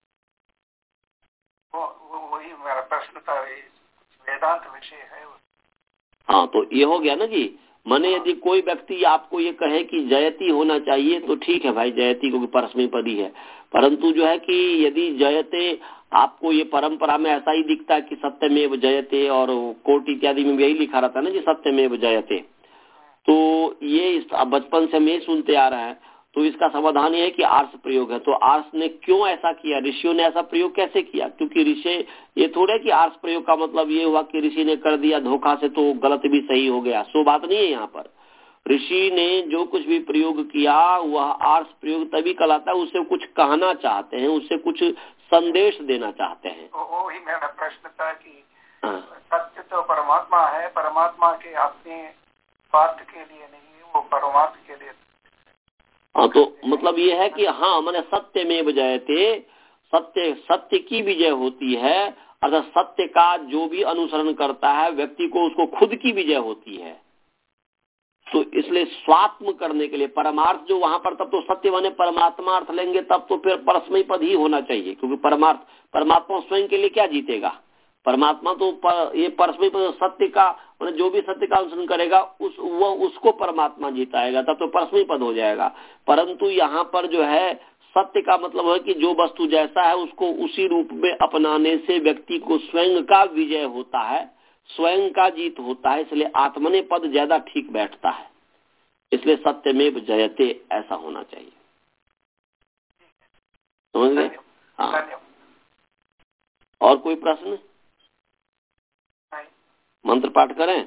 वो, वो, वही मेरा प्रश्न था, वेदांत विषय है। हाँ तो ये हो गया ना जी। माने यदि कोई व्यक्ति आपको ये कहे कि जयति होना चाहिए तो ठीक है भाई, जयति क्योंकि परस्मै पदी है, परंतु जो है कि यदि जयते आपको ये परंपरा में ऐसा ही दिखता है कि सत्यमेव जयते, और कोर्ट इत्यादि में भी यही लिखा रहता है ना जी सत्यमेव जयते, तो ये बचपन से हम ये सुनते आ रहे हैं। तो इसका समाधान ये है कि आर्ष प्रयोग है। तो आर्ष ने क्यों ऐसा किया, ऋषियों ने ऐसा प्रयोग कैसे किया? क्योंकि ऋषि ये थोड़े कि आर्ष प्रयोग का मतलब ये हुआ कि ऋषि ने कर दिया धोखा से तो गलत भी सही हो गया, सो बात नहीं है यहाँ पर। ऋषि ने जो कुछ भी प्रयोग किया वह आर्ष प्रयोग तभी कहलाता है, उससे कुछ कहना चाहते हैं, उससे कुछ संदेश देना चाहते हैं। वो ही मेरा प्रश्न था कि सत्य तो परमात्मा है, परमात्मा के अपने स्वार्थ के लिए नहीं, वो परमात्मा के लिए। हाँ, तो मतलब ये है कि हाँ मैंने सत्य में विजयते, सत्य सत्य की विजय होती है, अर्थात सत्य का जो भी अनुसरण करता है व्यक्ति को उसको खुद की विजय होती है। तो इसलिए स्वात्म करने के लिए परमार्थ जो वहां पर, तब तो सत्य माने परमात्मा अर्थ लेंगे तब तो फिर परस्मय पद ही होना चाहिए, क्योंकि परमार्थ परमात्मा स्वयं के लिए क्या जीतेगा, परमात्मा तो पर, ये परस्मय पद सत्य का जो भी सत्य का अनुसरण करेगा उस वो उसको परमात्मा जीताएगा, तब तो परस्मय पद हो जाएगा। परंतु यहाँ पर जो है सत्य का मतलब है कि जो वस्तु जैसा है उसको उसी रूप में अपनाने से व्यक्ति को स्वयं का विजय होता है, स्वयं का जीत होता है, इसलिए आत्मने पद ज्यादा ठीक बैठता है, इसलिए सत्यमेव जयते ऐसा होना चाहिए। समझ गए? हाँ, और कोई प्रश्न? मंत्र पाठ करें?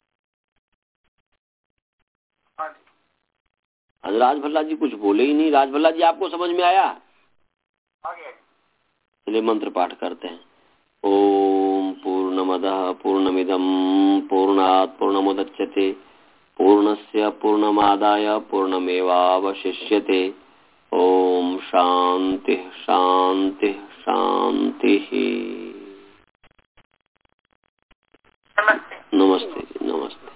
आज राजभल्ला जी कुछ बोले ही नहीं। राजभल्ला जी आपको समझ में आया? चलिए मंत्र पाठ करते हैं। ओम पूर्णमदः पूर्णमिदं पूर्णात् पूर्णमुदच्यते पूर्णस्य पूर्णमादाय पूर्णमेवावशिष्यते। ओम शांति शांति शांति। नमस्ते नमस्ते नमस्ते।